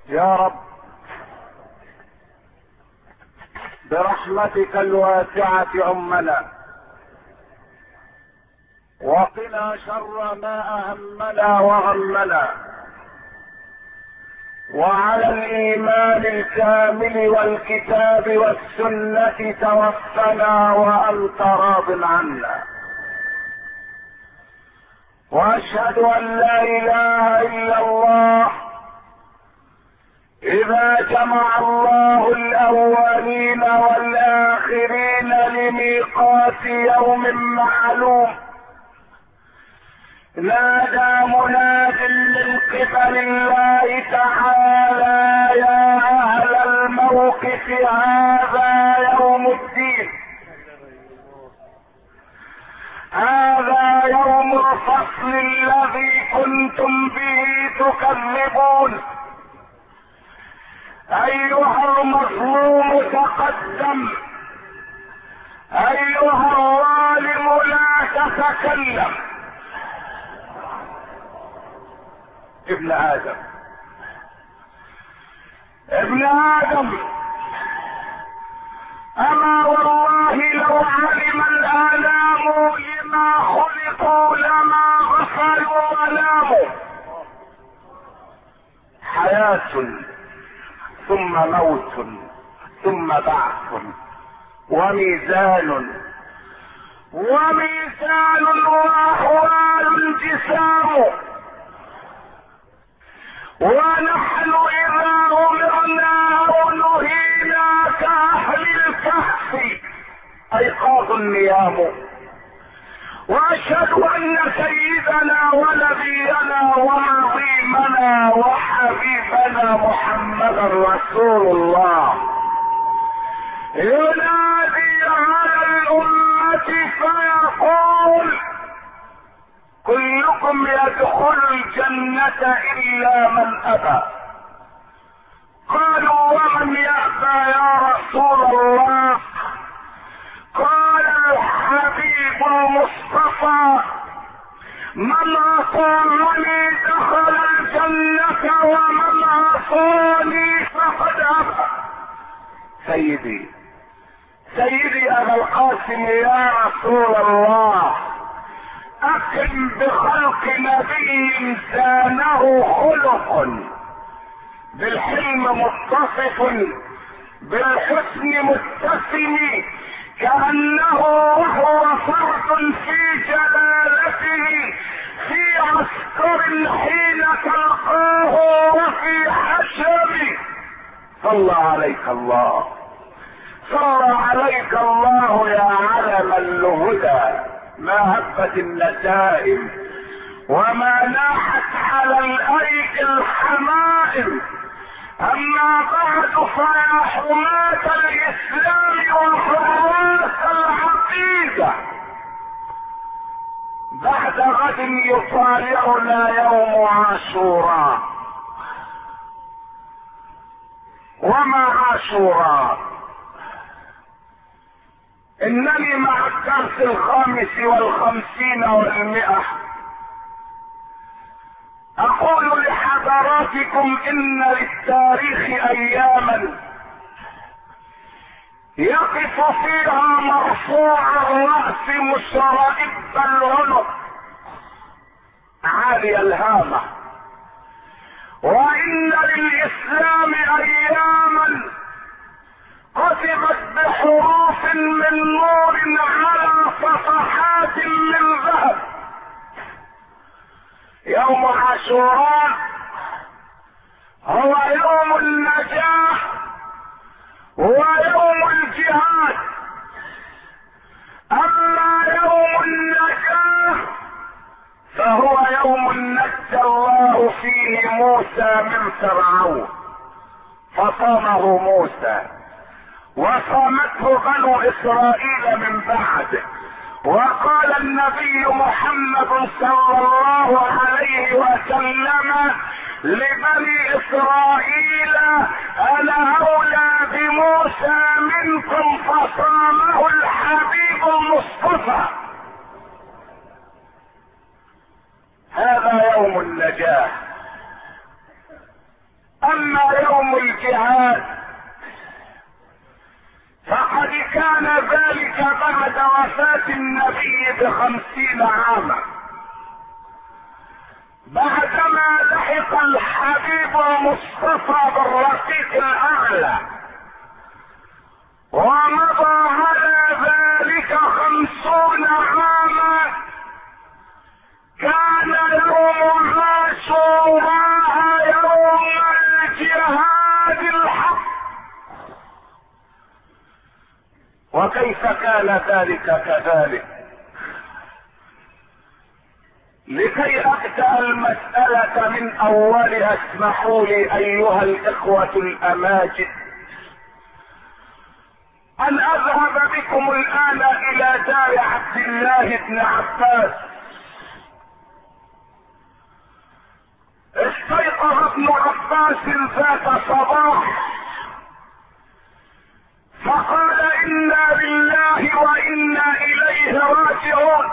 يا رب برحمتك الواسعة عمنا، وقنا شر ما أهمنا وغمنا، وعلى الإيمان الكامل والكتاب والسنة توفنا وأنت راض عنا. وأشهد أن لا إله إلا الله إذا جمع الله الأولين والآخرين لميقات يوم معلوم، نادى مناد من قبل الله تعالى: يا أهل الموقف هذا يوم الدين، هذا يوم الفصل الذي كنتم به تكذبون. أيها المظلوم تقدم، أيها الظالم لا تتكلم. ابن آدم، ابن آدم، أما والله لو علم الآلام لما خلقوا لما غفلوا وناموا. حياة ثم موت ثم بعث وميزان وأحوال جسام، ونحن إذا أمرنا أو نهينا كأهل الكهف أيقاظ النيام. وأشهد أن سيدنا ونبينا وعظيمنا وحبيبنا محمدا رسول الله ينادي على الأمة فيقول: كلكم يدخل الجنة إلا من أبى. قالوا: ومن يأبى يا رسول الله؟ قال الحبيب المصطفى: من أطاعني دخل الجنة ومن عصاني فقد أبى. سيدي أبا القاسم يا رسول الله، أكرم بخلق نبي زانه خلق، بالحلم متصف بالحسن متسم، كأنه وهو فرد في جلالته، في عسكر حين تلقاه وفي حشم. صلى عليك الله، صلى عليك الله يا علم الهدى، ما هبت النسائم وما ناحت على الأيك الحمائم. أما بعد فيا حماة الإسلام وحراس العقيدة، بعد غد يطالعنا يوم عاشوراء. وما عاشوراء؟ إنني مع الدرس 55 و100 أقول لحضراتكم: إن للتاريخ أياما يقف فيها مرفوع الرأس مشرئب العنق عالي الهامة، وإن للإسلام أياما كتبت بحروف من نور على صفحات من ذهب. يوم عاشوراء هو يوم النجاة ويوم الجهاد. أما يوم النجاة فهو يوم نجى الله فيه موسى من فرعون، فصامه موسى وصامته بنو إسرائيل من بعده. وقال النبي محمد صلى الله عليه وسلم لبني إسرائيل: أنا أولى بموسى منكم، فصامه الحبيب المصطفى. هذا يوم النجاة. اما يوم الجهاد فقد كان ذلك بعد وفاة النبي ب50 عاما، بعدما لحق الحبيب المصطفى بالرفيق الاعلى، ومضى على ذلك 50 عاما. كان يوم عاشوراء يوم الجهاد الحق. وكيف كان ذلك كذلك؟ لكي ابدأ المسألة من اولها اسمحوا لي ايها الاخوة الاماجد ان اذهب بكم الان الى دار عبد الله بن عباس. استيقظ ابن عباس ذات صباح فقال انا لله وانا اليه راجعون.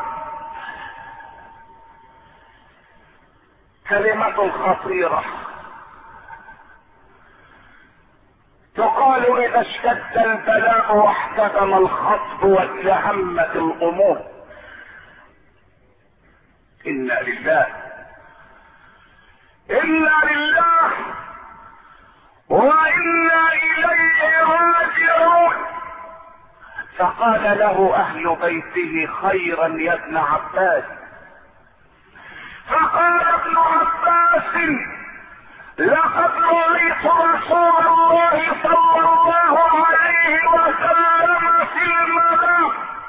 كلمة خطيرة تقال اذا اشتد البلاء واحتدم الخطب وازدحمت الامور. انا لله وانا اليه راجعون. فقال له اهل بيته خيرا يا ابن عباس. فقال ابن عباس لقد رأيت رسول الله صلى الله عليه وسلم في المنام،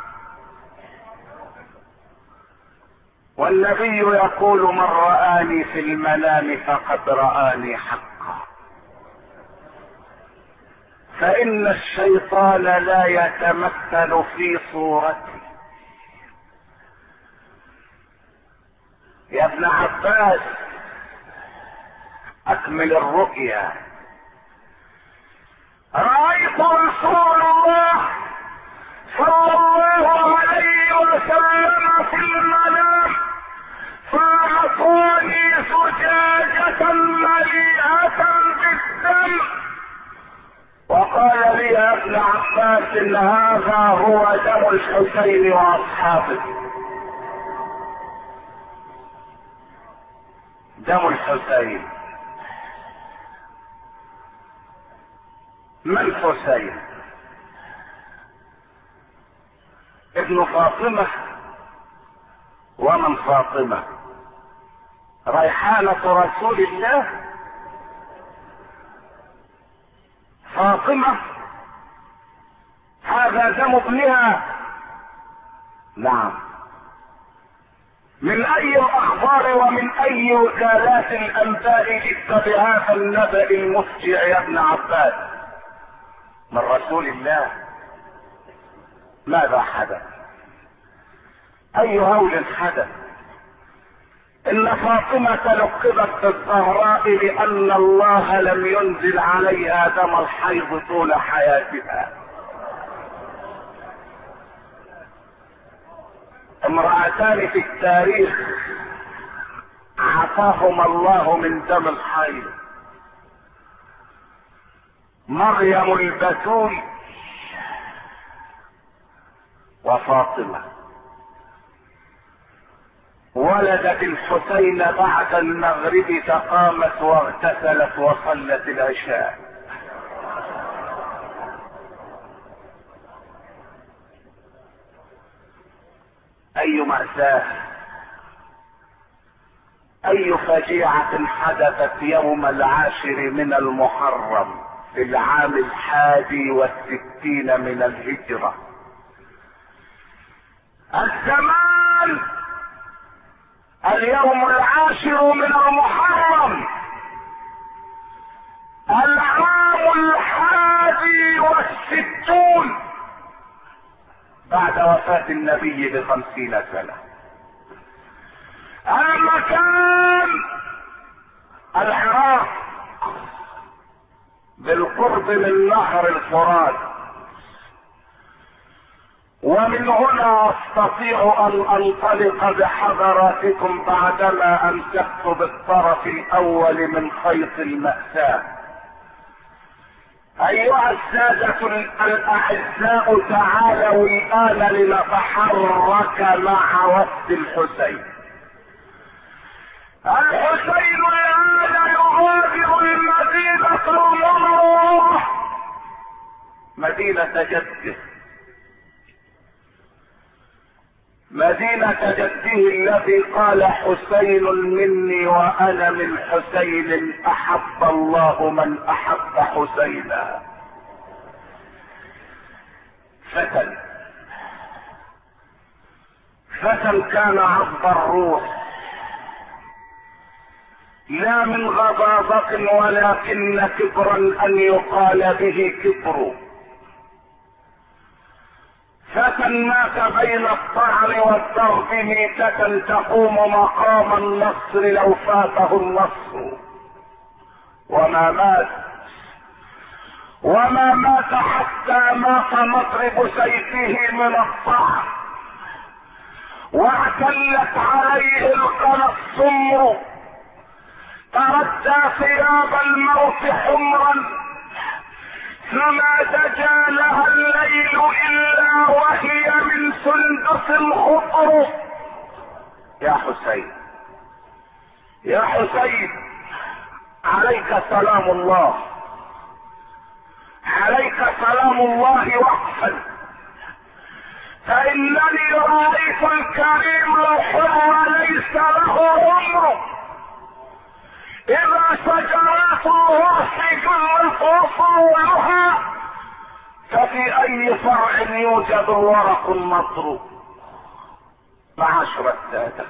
والنبي يقول من رآني في المنام فقد رآني حقا. فإن الشيطان لا يتمثل في صورتي. يا ابن عباس اكمل الرؤيا. رأيت رسول الله صلى الله عليه وسلم في المنام فأعطوني زجاجة مليئة بالدم وقال لي يا ابن عباس ان هذا هو دم الحسين واصحابه. دم الحسين. ما الحسين؟ ابن فاطمة. ومن فاطمة؟ ريحانة رسول الله. فاطمة هذا دم ابنها. نعم. من اي الاخبار ومن اي وكالات الانباء جئت بهذا النبأ المفجع يا ابن عباس؟ من رسول الله. ماذا حدث؟ اي هول حدث؟ ان فاطمة لقبت بالزهراء لان الله لم ينزل عليها دم الحيض طول حياتها. امرأتان في التاريخ عافاهما الله من دم الحيض: مريم البتول وفاطمة. ولدت الحسين بعد المغرب فقامت واغتسلت وصلت العشاء. اي مأساة، اي فجيعة حدثت يوم 10 من المحرم في العام 61 من الهجرة. الزمان اليوم 10 من المحرم، العام 61 بعد وفاة النبي ب50 سنة. المكان العراق بالقرب من نهر الفرات. ومن هنا استطيع ان انطلق بحضراتكم بعدما امسكت بالطرف الاول من خيط المأساة. ايها السادة الاعزاء، تعالوا الان لنتحرك مع وفد الحسين. الحسين الان يغادر المدينة المنورة، مدينة جده، مدينة جده الذي قال حسين مني وانا من حسين، احب الله من احب حسينا. فتى كان عذب الروح، لا من غضاضة ولكن كبرا ان يقال به كبر. فتى مات بين الطعن والضرب ميتة تقوم مقام النصر لو فاته النصر، وما مات حتى مات مضرب سيفه من الطعن، واعتلت عليه القنا السمر، تردى ثياب الموت حمرا، فما دجا لها الليل الا وهي من سندس خضر. يا حسين عليك سلام الله، عليك سلام الله وقفا، فانني رايت الكريم الحر ليس له عمر، اذا شجرات الغرس جلت وصولها ففي اي فرع يوجد ورق مضروب. معاشر السادة،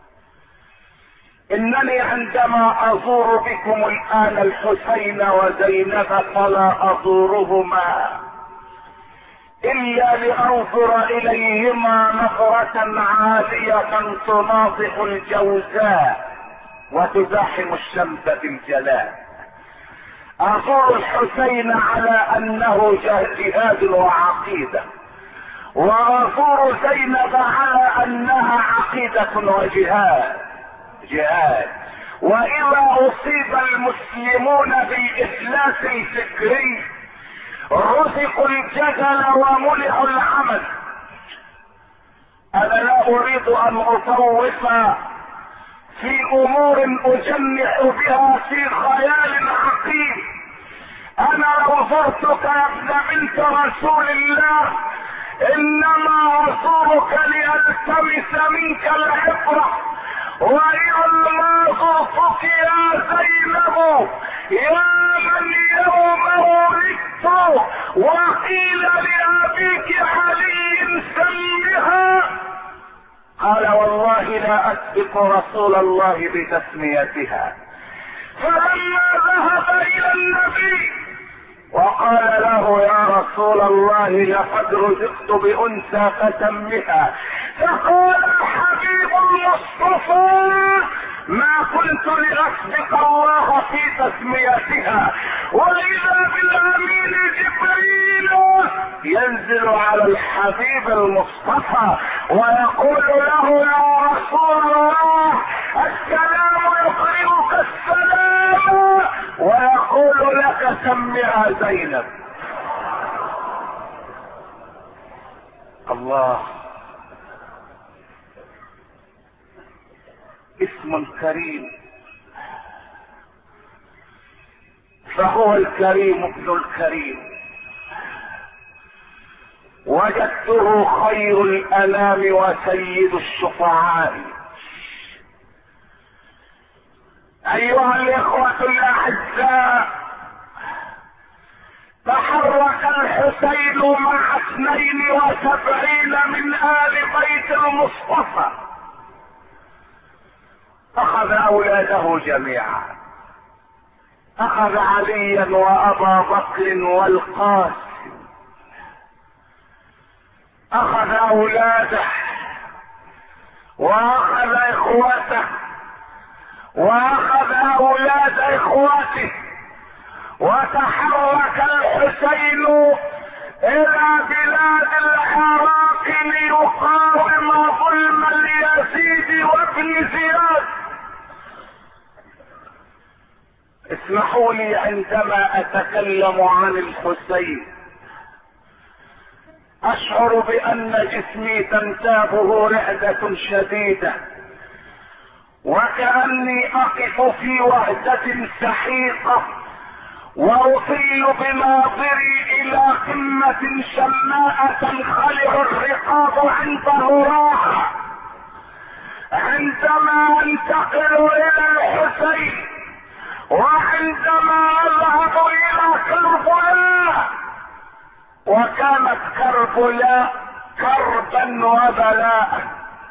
انني عندما ازور بكم الان الحسين وزينب فلا ازورهما الا لانظر اليهما نظرة عالية تناضح الجوزاء وتزاحم الشمس بالجلاء. ازور الحسين على انه جهاد وعقيدة، وازور زينب على انها عقيدة وجهاد. واذا اصيب المسلمون بالافلاس الفكري رزقوا الجدل وملئوا العمل. انا لا اريد ان اطوف في امور اجنح بها في خيال عقيم. انا لو زرتك يا ابن بنت رسول الله انما ازورك لالتمس منك العبرة. واذا ما زرتك يا زينب يا من يوم ولدت وقيل لابيك علي سمها، قال والله لا اسبق رسول الله بتسميتها. فلما ذهب الى النبي وقال له يا رسول الله لقد رزقت بانثى فسمها، فقال الحبيب المصطفى ما كنت لاسبق الله في تسميتها. واذا بالامين جبريل ينزل على الحبيب المصطفى ويقول له يا رسول الله السلام يقرئك السلام، ويقول لك سمها زينب. الله، اسم كريم، فهو الكريم ابن الكريم، وجدته خير الانام وسيد الشفعاء. ايها الاخوة الاعزاء، تحرك الحسين مع 72 من ال بيت المصطفى، اخذ اولاده جميعا، اخذ عليا وابا بكر والقاسم، اخذ اولاده واخذ اخوته واخذ اولاد اخوته، وتحرك الحسين الى بلاد العراق ليقاوم ظلم اليزيد وابن زياد. اسمحوا لي عندما اتكلم عن الحسين اشعر بان جسمي تنتابه رعدة شديدة، وكأني اقف في وهدة سحيقة واطل بناظري الى قمة شماء تنخلع الرقاب عنده راحة. عندما انتقل الى الحسين وعندما اذهب الى كربلاء، وكانت كربلاء كربا وبلاء،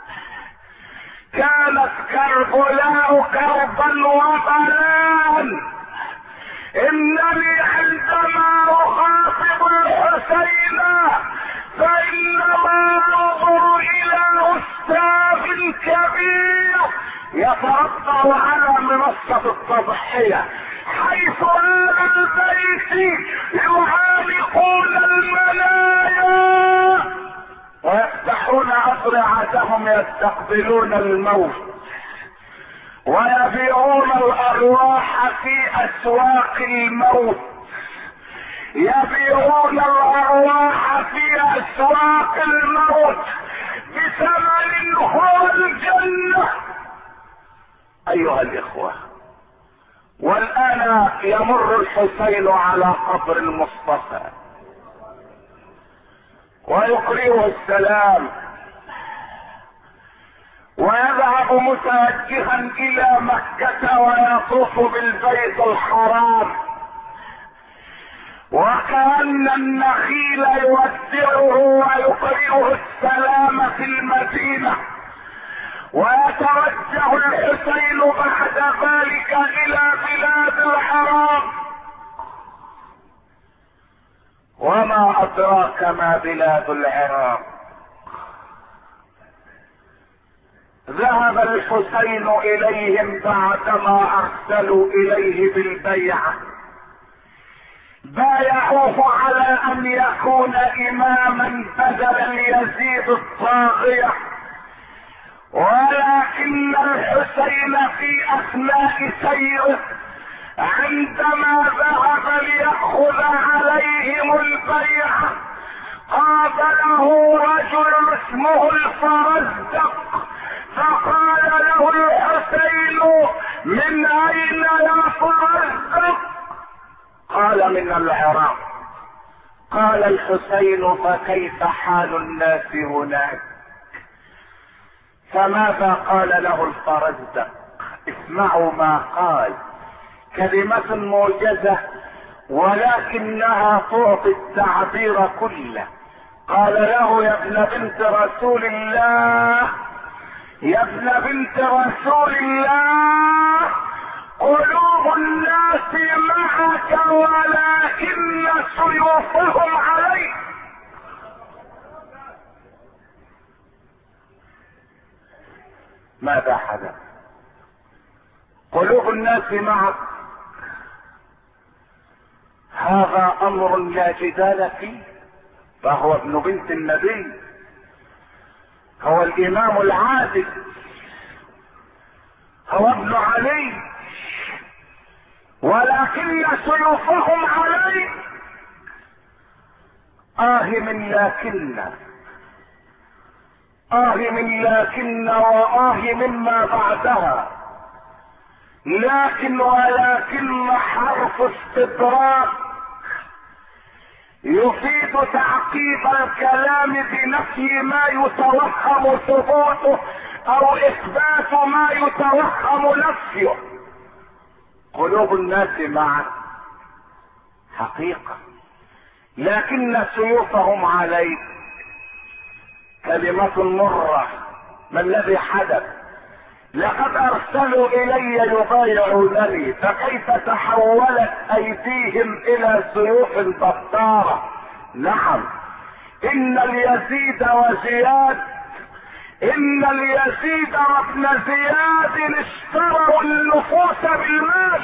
كانت كربلاء كربا وبلاء. انني عندما اخاطب الحسين فانما انظر الى استاذ كبير يتربع على منصة التضحية، حيث اهل البيت يعانقون المنايا ويفتحون اضرعتهم يستقبلون الموت، ويبيعون الارواح في اسواق الموت، يبيعون الارواح في اسواق الموت بثمن هو الجنة. ايها الاخوة، والان يمر الحسين على قبر المصطفى ويقرئه السلام ويذهب متوجها الى مكة ويطوف بالبيت الحرام، وكأن النخيل يودعه ويقرئه السلام في المدينة، ويتوجه الحسين بعد ذلك الى بلاد الحرام. وما ادراك ما بلاد العراق. ذهب الحسين اليهم بعدما ارسلوا اليه بالبيعة، بايعوه على ان يكون اماما بدل يزيد الطاغية، ولكن الحسين في اثناء سيره عندما ذهب ليأخذ عليهم البيعة قابله رجل اسمه الفرزدق، فقال له الحسين: من اين يا فرزدق؟ قال: من العراق. قال الحسين: فكيف حال الناس هناك؟ فماذا قال له الفرزدق؟ اسمعوا ما قال، كلمة موجزة ولكنها تعطي التعبير كله. قال له: يا ابن بنت رسول الله، يا ابن بنت رسول الله، قلوب الناس معك ولكن سيوفهم عليك. ماذا حدث؟ قلوب الناس معك، هذا امر لا جدال فيه، فهو ابن بنت النبي، هو الامام العادل، هو ابن علي، ولكن سيوفهم عليه. من لكن، من لكن، مما بعدها. لكن ولكن حرف استدراك يفيد تعقيب الكلام بنفي ما يتوهم ثبوته او اثبات ما يتوهم نفيه. قلوب الناس معك حقيقة، لكن سيوفهم عليك كلمة مرة. ما الذي حدث؟ لقد ارسلوا الي يبايعونني، فكيف تحولت ايديهم الى سيوف بطارة؟ نعم، ان اليزيد وزياد، ان اليزيد وابن زياد اشتروا النفوس بالمال،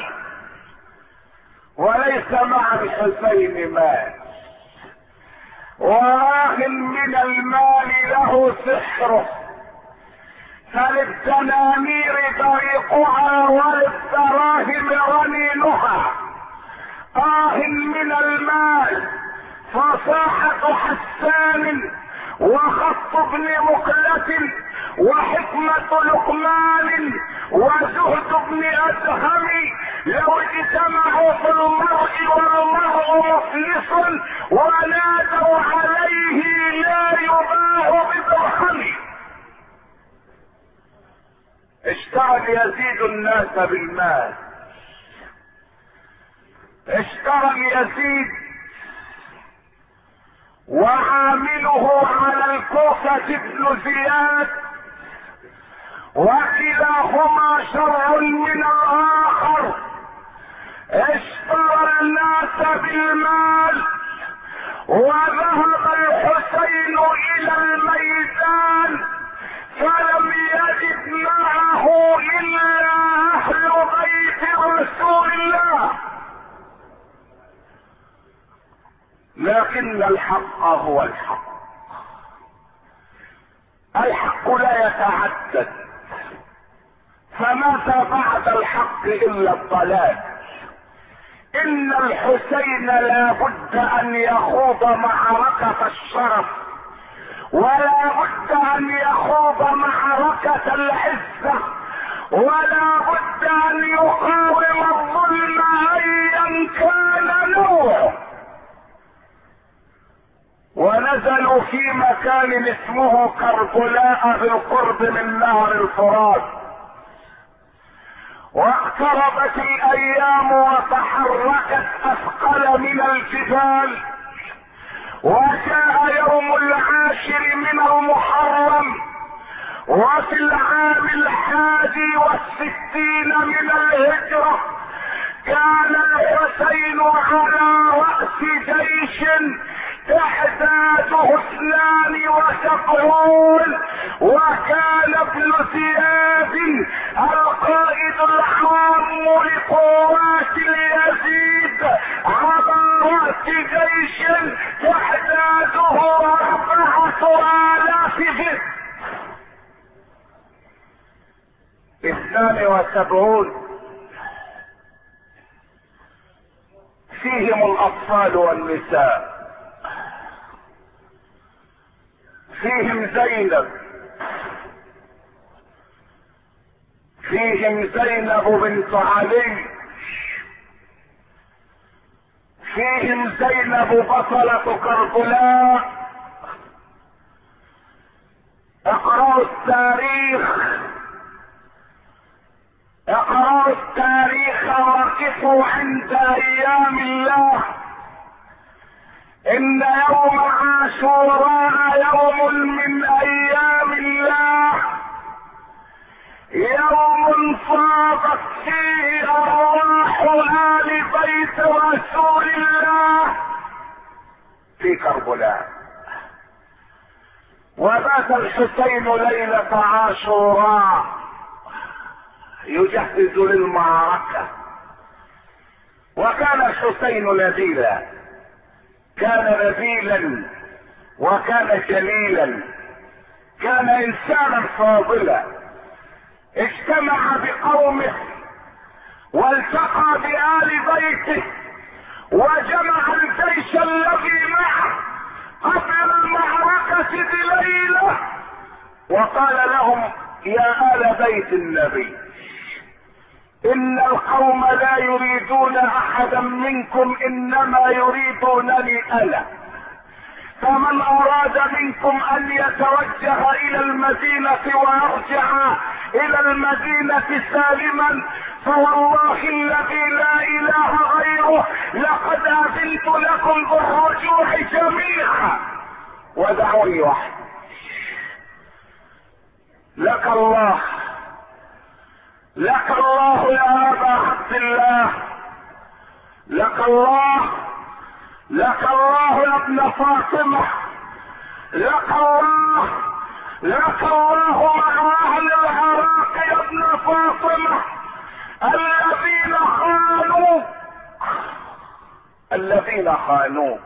وليس مع الحسين مال، من المال له سحره، فللدنانير طريقها وللدراهم رنينها. من المال فصاحة حسان وخط ابن مقلة وحكمة لقمان وزهد ابن أدهم لو اجتمعوا في المرء والمرء مفلس ونادوا عليه لا يباع بدرهم. اشترى يزيد الناس بالمال، اشترى يزيد وعامله على الكوفة ابن زياد وكلاهما شر من الآخر. اشترى الناس بالمال وذهب الحسين إلى الميدان فلم يجد معه إلا أهل بيت رسول الله، لكن الحق هو الحق. الحق لا يتعدد، فماذا بعد الحق إلا الضلال. إن الحسين لا بد أن يخوض معركة الشرف ولا بد أن يخوض معركة العزة ولا بد أن يقاوم الظلم أيا كان نوعه. ونزلوا في مكان اسمه كربلاء بالقرب من نهر الفرات، واقتربت الايام وتحركت اثقل من الجبال، وجاء يوم 10 من المحرم وفي العام 61 من الهجرة. كان الحسين على رأس جيش تعداده 72، وكان ابن زياد القائد العام لقوات يزيد على رأس جيش تعداده 4000 جند. 72 فيهم الاطفال والنساء، فيهم زينب، فيهم زينب بنت علي، فيهم زينب بطلة كربلاء. اقرأوا التاريخ، اقرأوا التاريخ وقفوا عند ايام الله. ان يوم عاشوراء يوم من ايام الله، يوم فاضت فيه ارواح آل بيت رسول الله في كربلاء. وبات الحسين ليلة عاشوراء يجهز للمعركة. وكان الحسين نبيلا، كان نبيلا وكان جليلا، كان انسانا فاضلا. اجتمع بقومه والتقى بآل بيته وجمع الجيش الذي معه قبل المعركة بليلة، وقال لهم: يا آل بيت النبي، ان القوم لا يريدون احدا منكم، انما يريدونني انا. فمن اراد منكم ان يتوجه الى المدينة ويرجع الى المدينة سالما فوالله الذي لا اله غيره لقد اذنت لكم بالرجوع جميعا ودعوني وحدي. لك الله، لك الله يا ابا عبد الله، لك الله، لك الله يا ابن فاطمة، لك الله، لك الله مع اهل العراق يا ابن فاطمة الذين خانوك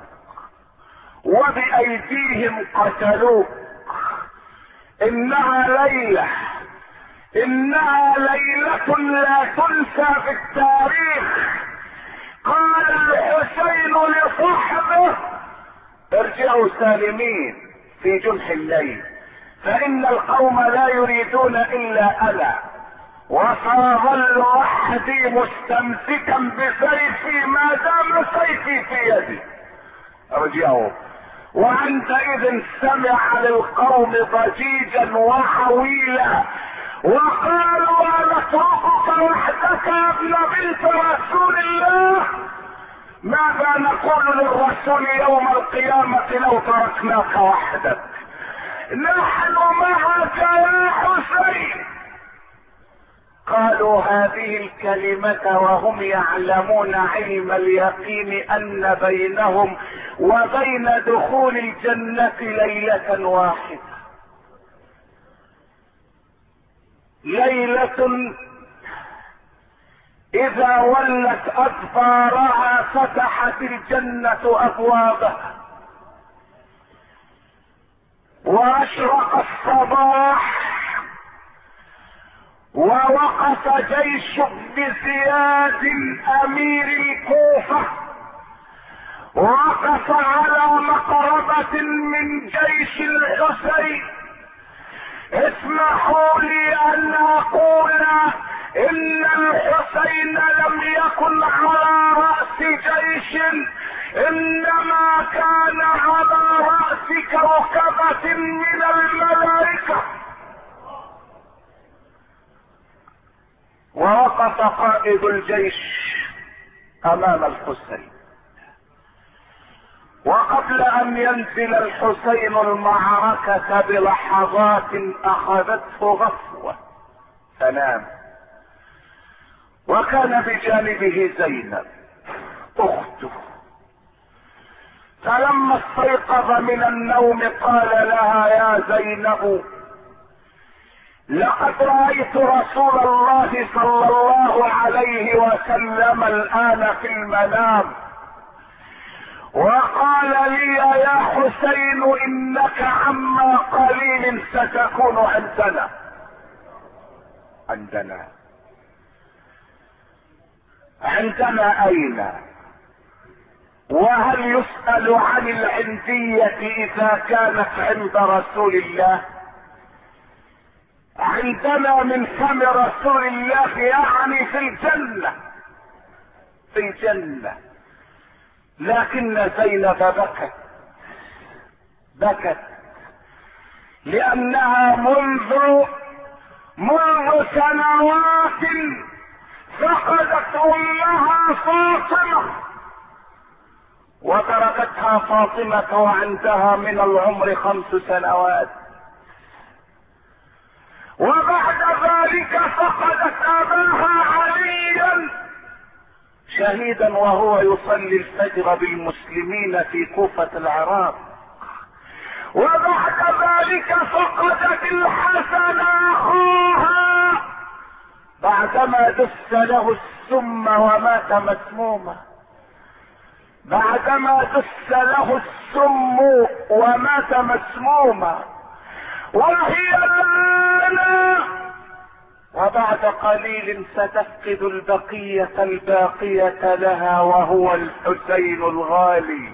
وبأيديهم قتلوك. انها ليلة انها ليلة لا تنسى في التاريخ. قال الحسين لصحبه: ارجعوا سالمين في جنح الليل، فان القوم لا يريدون الا انا، وساظل وحدي مستمسكا بسيفي ما دام سيفي في يدي. ارجعوا. وعندئذ سمع للقوم ضجيجا وحويلا، وقالوا: أنتركك وحدك يا ابن بنت رسول الله؟ ماذا نقول للرسول يوم القيامة لو تركناك وحدك؟ نحن معك يا حسين. قالوا هذه الكلمة وهم يعلمون علم اليقين ان بينهم وبين دخول الجنة ليلة واحدة، ليلة اذا ولت ادبارها فتحت الجنة ابوابها، واشرق الصباح، ووقف جيش ابن زياد امير الكوفة، وقف على مقربة من جيش الحسين. اسمحوا لي ان اقول ان الحسين لم يكن على رأس جيش، انما كان على رأس كوكبة من الملائكة. ووقف قائد الجيش امام الحسين، وقبل ان ينزل الحسين المعركة بلحظات اخذته غفوة فنام، وكان بجانبه زينب اخته، فلما استيقظ من النوم قال لها: يا زينب، لقد رأيت رسول الله صلى الله عليه وسلم الآن في المنام، وقال لي: يا حسين انك عما قليل ستكون عندنا. عندنا اين؟ وهل يسأل عن العندية اذا كانت عند رسول الله؟ عندنا من فم رسول الله، يعني في الجنة. لكن زينب بكت لانها منذ سنوات فقدت امها فاطمة، وتركتها فاطمة وعندها من العمر 5 سنوات، وبعد ذلك فقدت اباها عليا شهيدا وهو يصلي الفجر بالمسلمين في كوفة العراق، وبعد ذلك فقدت الحسن اخوها بعدما دس له السم ومات مسموما، وهي لنا، وبعد قليل ستفقد البقية الباقية لها وهو الحسين الغالي.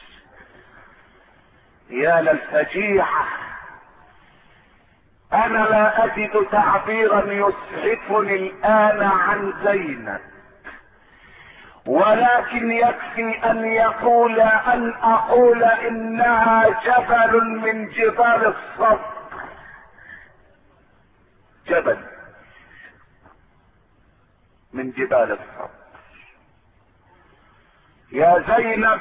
يا للفجيعة! انا لا اجد تعبيرا يسعفني الان عن زينب، ولكن يكفي ان اقول انها جبل من جبال الصبر، جبل من جبال الصبر. يا زينب،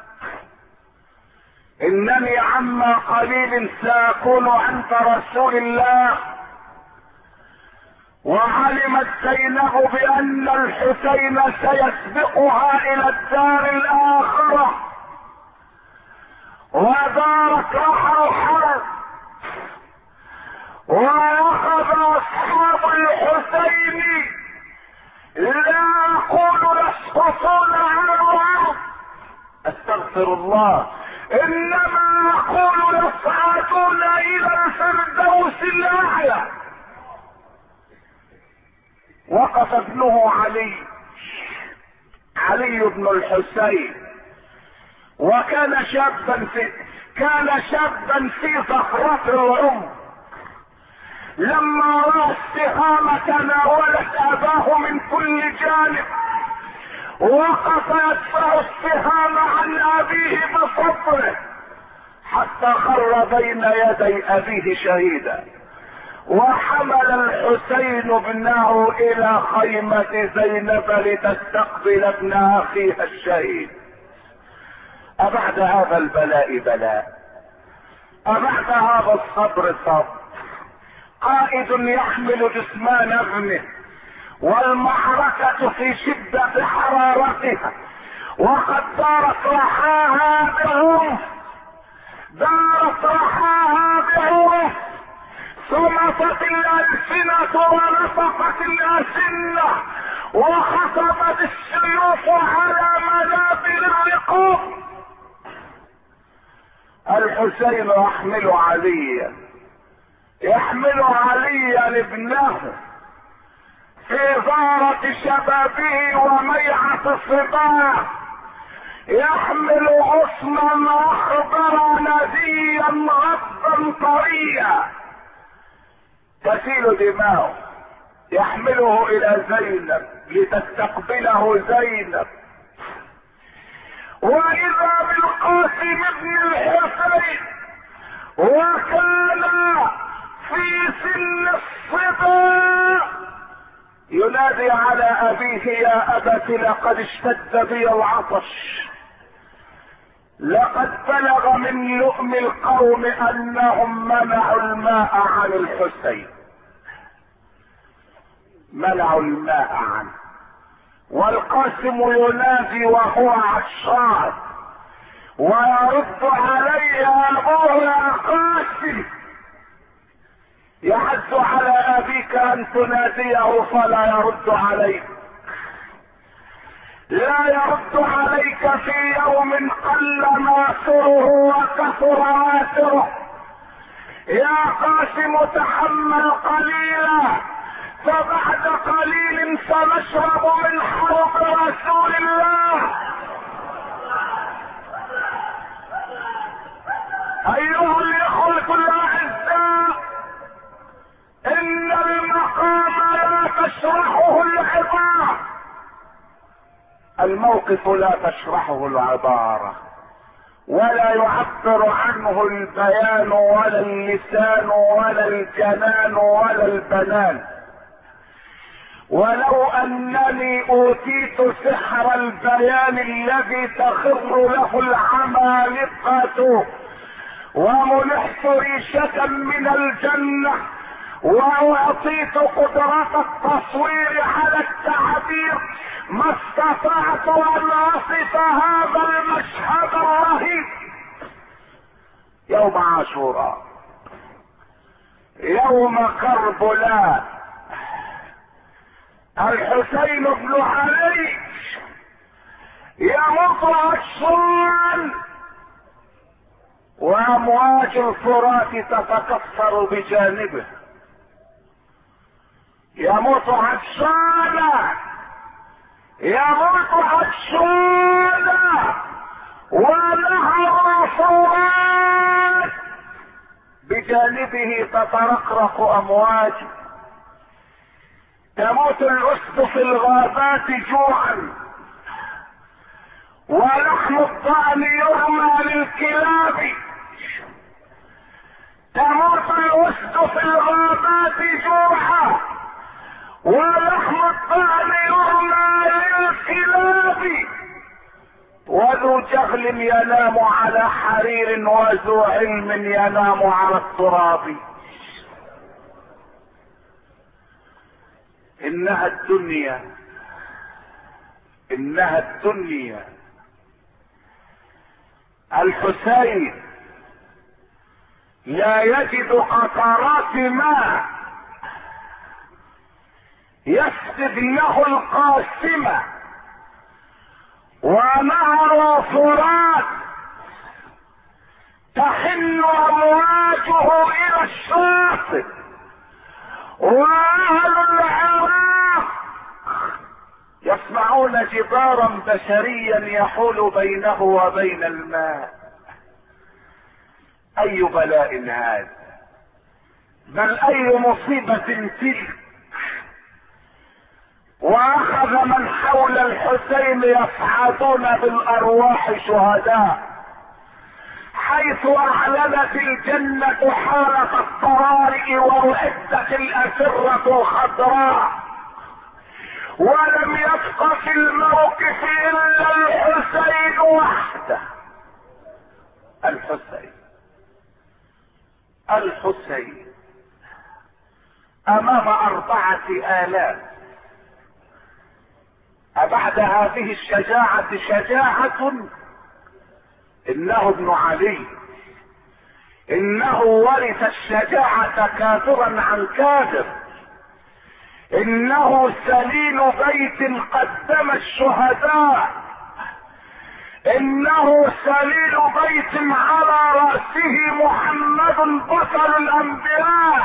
انني عما قليل ساكون عند رسول الله. وعلمت زينب بان الحسين سيسبقها الى الدار الاخرة، ودارت رحى الحرب، واخذ اصحاب الحسين، لا اقول يسقطون على الارض، استغفر الله، انما اقول يصعدون الى الفردوس الاعلى. وقف ابنه علي بن الحسين، وكان شابا في صخرة العمر، لما رأى السهام تناولت اباه من كل جانب، وقف يدفع السهام عن ابيه بصبره حتى خر بين يدي ابيه شهيدا. وحمل الحسين ابنه الى خيمة زينب لتستقبل ابن اخيها الشهيد. أبعد هذا البلاء بلاء؟ أبعد هذا الصبر صبر؟ قائد يحمل جثمان ابنه والمعركة في شدة حرارتها، وقد دارت رحاها بعنف، صمتت الألسنة ونطقت الأسنة، وخطبت السيوف على منابر الرقاب. الحسين يحمل عليا ابنه في ذارة شبابه وميعة صباه، يحمل غصنا اخضر نديا غضا طريا تسيل دماؤه، يحمله الى زينب لتستقبله زينب. واذا بالقاسم بن الحسين وكان في سن الصبا ينادي على ابيه: يا ابت لقد اشتد بي العطش، لقد بلغ من لؤم القوم انهم منعوا الماء عن الحسين، منعوا الماء عنه. والقاسم ينادي وهو عطشان، ويرد عليه ابوه: يا قاسم، يحث على ابيك ان تناديه فلا يرد عليك، لا يرد عليك في يوم قل ماسره وكثر واتره. يا قاسم تحمل قليلا، فبعد قليل سنشرب من حوض رسول الله. ايها الاخوة الاعزاء، ان المقام لا تشرحه العبارة، الموقف لا تشرحه العبارة، ولا يعبر عنه البيان ولا اللسان ولا الجنان ولا البنان. ولو انني اوتيت سحر البيان الذي تخر له العمالقة، ومنحت ريشة من الجنة، واعطيت قدرة التصوير على التعبير، ما استطعت ان اصف هذا المشهد الرهيب. يوم عاشوراء، يوم كربلاء، الحسين بن علي يموت عطشان، وامواج الفرات تتكسر بجانبه. يموت عطشانا، ونهر الفرات بجانبه تترقرق امواج. تموت الاسد في الغابات جوعا، ولحم الضأن يرمى للكلاب. تموت الاسد في الغابات جوعا، ولحم الضأن يرمى للكلاب. وذو جهل ينام على حرير، وذو علم ينام على التراب. انها الدنيا. الحسين لا يجد قطرات ماء يسقي له القاسمة، ونهر فرات تحن امواجه الى الشاطئ، واهل العراق يسمعون جدارا بشريا يحول بينه وبين الماء. اي بلاء هذا، بل اي مصيبة تلك. واخذ من حول الحسين يصعدون بالارواح شهداء، حيث اعلنت الجنة حالة الطوارئ وأعدت الأسرة الخضراء، ولم يبق في الموقف الا الحسين وحده. الحسين امام 4000. أبعد هذه الشجاعة شجاعة؟ انه ابن علي، انه ورث الشجاعة كافرا عن كافر، انه سليل بيت قدم الشهداء، انه سليل بيت على رأسه محمد بطل الانبياء،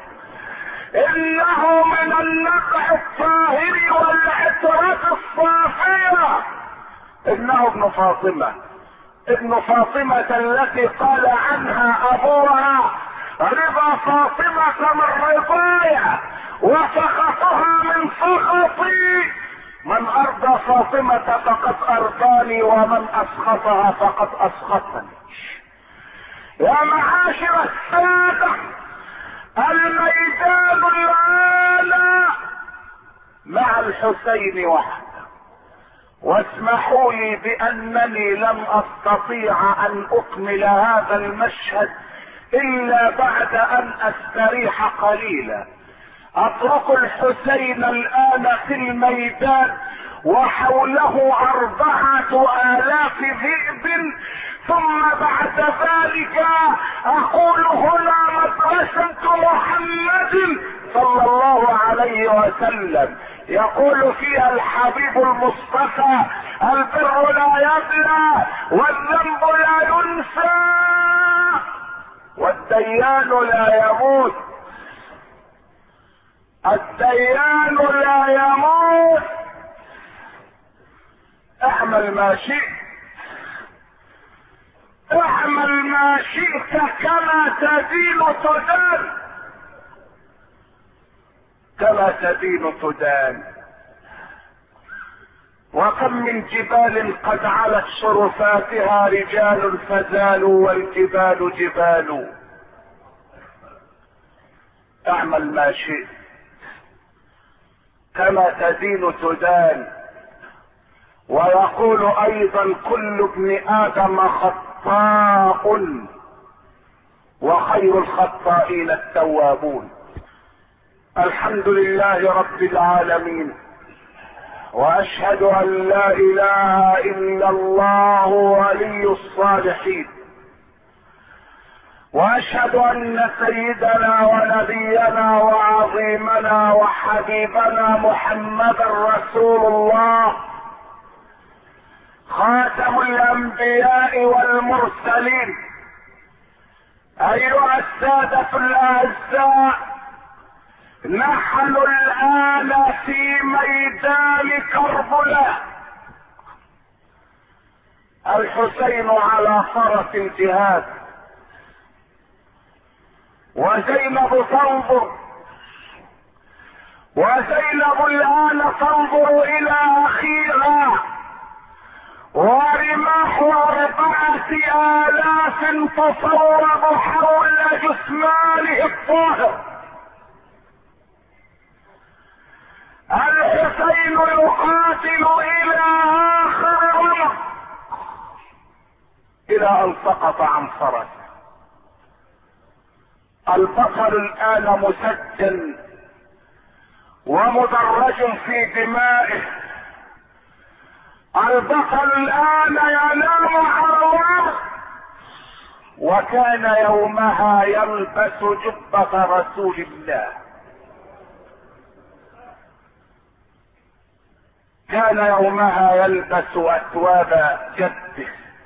انه من النقع الطاهر والعطرة الصافية، انه ابن فاطمة التي قال عنها ابوها رضا فاطمة من رضايا وسخطها من سخطي، من ارضى فاطمة فقد ارضاني ومن اسخطها فقد اسخطني. يا معاشر السادة، الميدان الآن مع الحسين وحده. واسمحوا لي بانني لم استطيع ان اكمل هذا المشهد الا بعد ان استريح قليلا. اترك الحسين الان في الميدان وحوله 4000 ذئب، ثم بعد ذلك اقول هنا مدرسة محمد صلى الله عليه وسلم، يقول فيها الحبيب المصطفى: البر لا يبلى والذنب لا ينسى والديان لا يموت. الديان لا يموت. اعمل ما شئت، اعمل ما شئت كما تدين تدان، كما تدين تدان. وكم من جبال قد علت شرفاتها رجال فزالوا والجبال جبال. اعمل ما شئت كما تدين تدان. ويقول ايضا: كل ابن ادم خطاء وخير الخطائين التوابون. الحمد لله رب العالمين، واشهد ان لا اله الا الله ولي الصالحين، واشهد ان سيدنا ونبينا وعظيمنا وحبيبنا محمد رسول الله، خاتم الانبياء والمرسلين. ايها السادة الاعزاء، نحن الان في ميدان كربلاء. الحسين على فرس الجهاد، وزينب تنظر، وزينب الان تنظر الى اخيها، ورماح 4000 تصوب حول جثمانه الطاهر. الحسين يقاتل الى اخر رمق، الى ان سقط عن فرسه. البطل الان مسجن ومدرج في دمائه. البطل الان ينام على الارض، وكان يومها يلبس جبة رسول الله، كان يومها يلبس اثواب جده.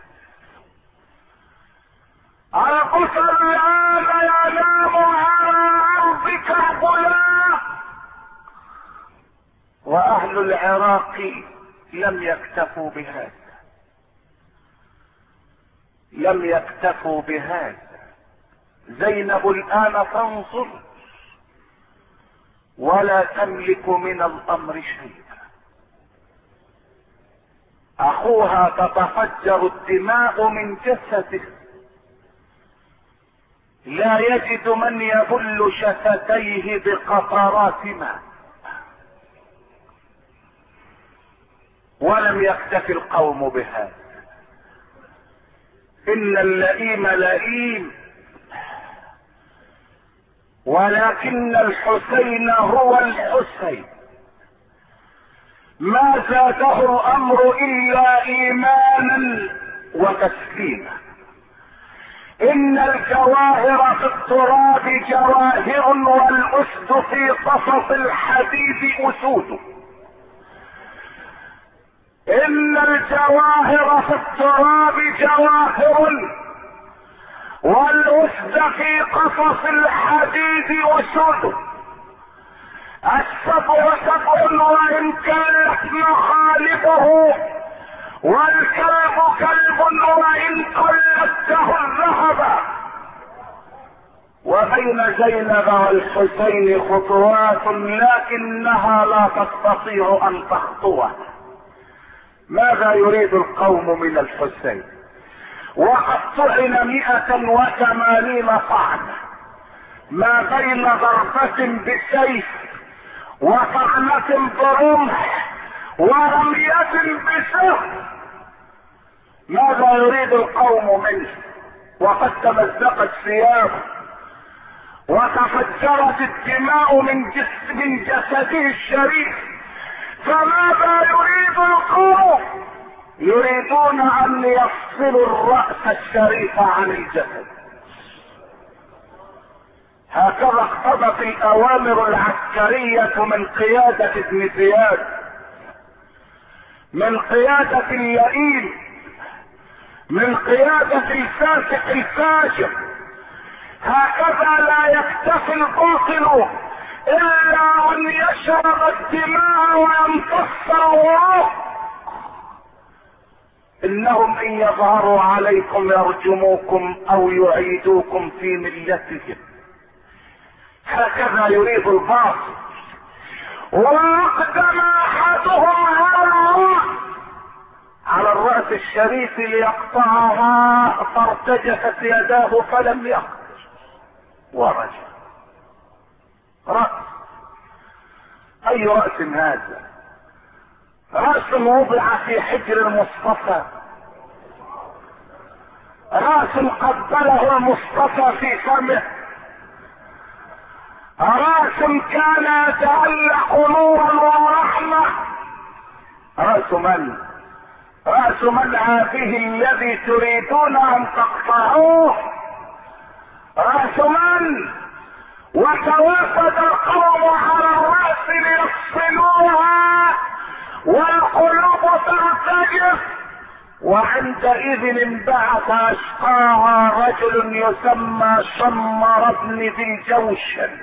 البطل الان ينام على ارض كربلاء، واهل العراق لم يكتفوا بهذا، لم يكتفوا بهذا. زينب الان تنظر ولا تملك من الامر شيئا، اخوها تتفجر الدماء من جسده، لا يجد من يبل شفتيه بقطرات ماء. ولم يكتف القوم بهذا. ان اللئيم لئيم، ولكن الحسين هو الحسين، ما زاده الامر الا ايمانا وتسليما. ان الجواهر في التراب جواهر، والاسد في قصص الحديد اسود. ان الجواهر في التراب جواهر، والاسد في قصص الحديد اسود. السبع سبع وان كانت مخالفه، والكلب كلب وان قلدته الذهب. وبين زينب والحسين خطوات لكنها لا تستطيع ان تخطوها. ماذا يريد القوم من الحسين؟ وقد طعن 180 طعنة، ما بين ضربة بالسيف وطعنة برمح ورمية بسهم. ماذا يريد القوم منه؟ وقد تمزقت ثيابه وتفجرت الدماء من جسده الشريف. فماذا يريد القوم؟ يريدون ان يفصلوا الرأس الشريف عن الجسد. هكذا اقتضت الاوامر العسكرية من قيادة ابن زياد، من قيادة اللئيم، من قيادة الفاسق الفاجر. هكذا لا يكتفي الباطل الا ان يشرب الدماء ويمتص الوراق. انهم ان يظهروا عليكم يرجموكم او يعيدوكم في ملتهم. هكذا يريد الباطل. واقدم احدهم على الرأس الشريف ليقطعها، فارتجفت يداه فلم يقدر ورجع. رأس، اي رأس هذا؟ رأس وضع في حجر المصطفى، رأس قبله المصطفى في فمه، رأس كان يتألق نورا ورحمة. رأس من؟ رأس من هذه الذي تريدون ان تقطعوه؟ رأس من؟ وتوافد القوم على الرأس ليفصلوها والقلوب ترتجف. وعندئذ انبعث اشقاها رجل يسمى شمر بن ذي الجوشن.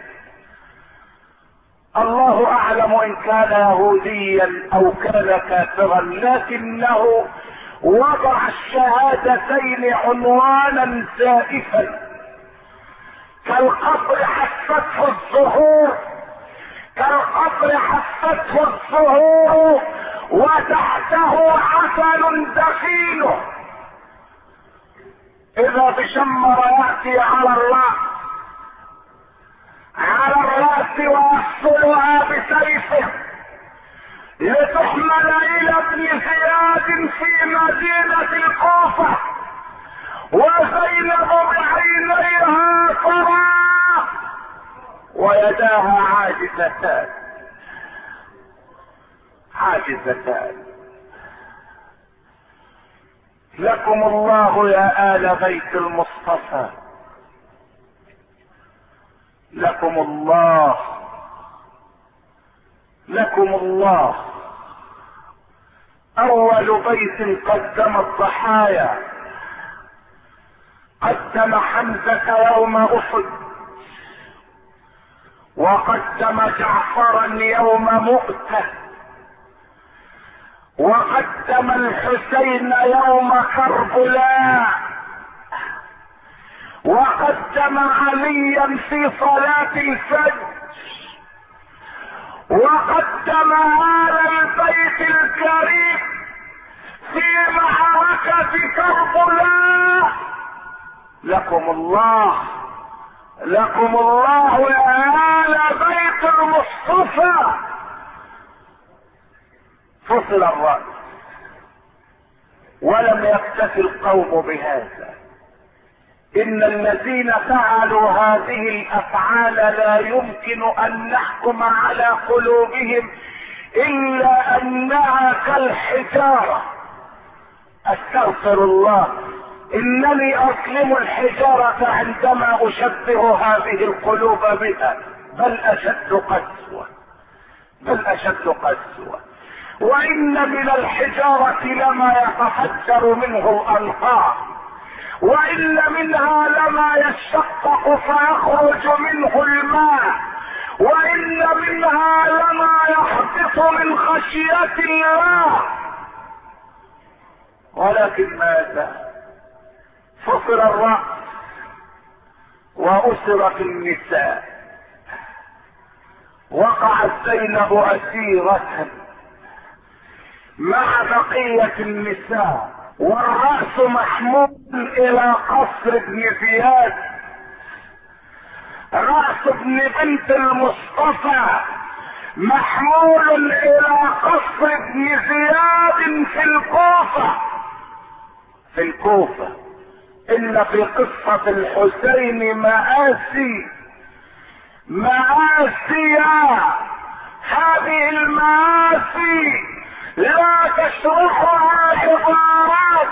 الله اعلم ان كان يهوديا او كان كافرا، لكنه وضع الشهادتين عنوانا زائفا كالقبر حفته الزهور، كالقبر حفته الزهور وتحته عسل دخيل. اذا بشمر ياتي على الراس ويفصلها بسيفه لتحمل الى ابن زياد في مدينة الكوفة، وزينب بعينيها ترى ويداها عاجزتان. لكم الله يا آل بيت المصطفى، لكم الله، لكم الله. اول بيت قدم الضحايا، قدم حمزة يوم احد، وقدم جعفرا يوم مؤتة، وقدم الحسين يوم كربلاء، وقدم عليا في صلاة الفجر، وقدم آل البيت الكريم في معركة كربلاء. لكم الله، لكم الله يا آل بيت المصطفى. فصل الرأس، ولم يكتفي القوم بهذا. إن الذين فعلوا هذه الأفعال لا يمكن أن نحكم على قلوبهم إلا أنها كالحجارة. أستغفر الله، إنني أظلم الحجارة عندما أشبه هذه القلوب بها، بل أشد قسوة، بل أشد قسوة. وإن من الحجارة لما يتفجر منه الأنهار، وإن منها لما يشقق فيخرج منه الماء، وإن منها لما يحدث من خشية الله. ولكن ماذا؟ فصل الرأس وأسرت النساء، وقعت زينب أسيرة مع بقية النساء، والرأس محمول إلى قصر ابن زياد، رأس ابن بنت المصطفى محمول إلى قصر ابن زياد في الكوفة. في الكوفة. إن في قصة الحسين مآسي، مآسيا. هذه المآسي لا تشرحها العبارات،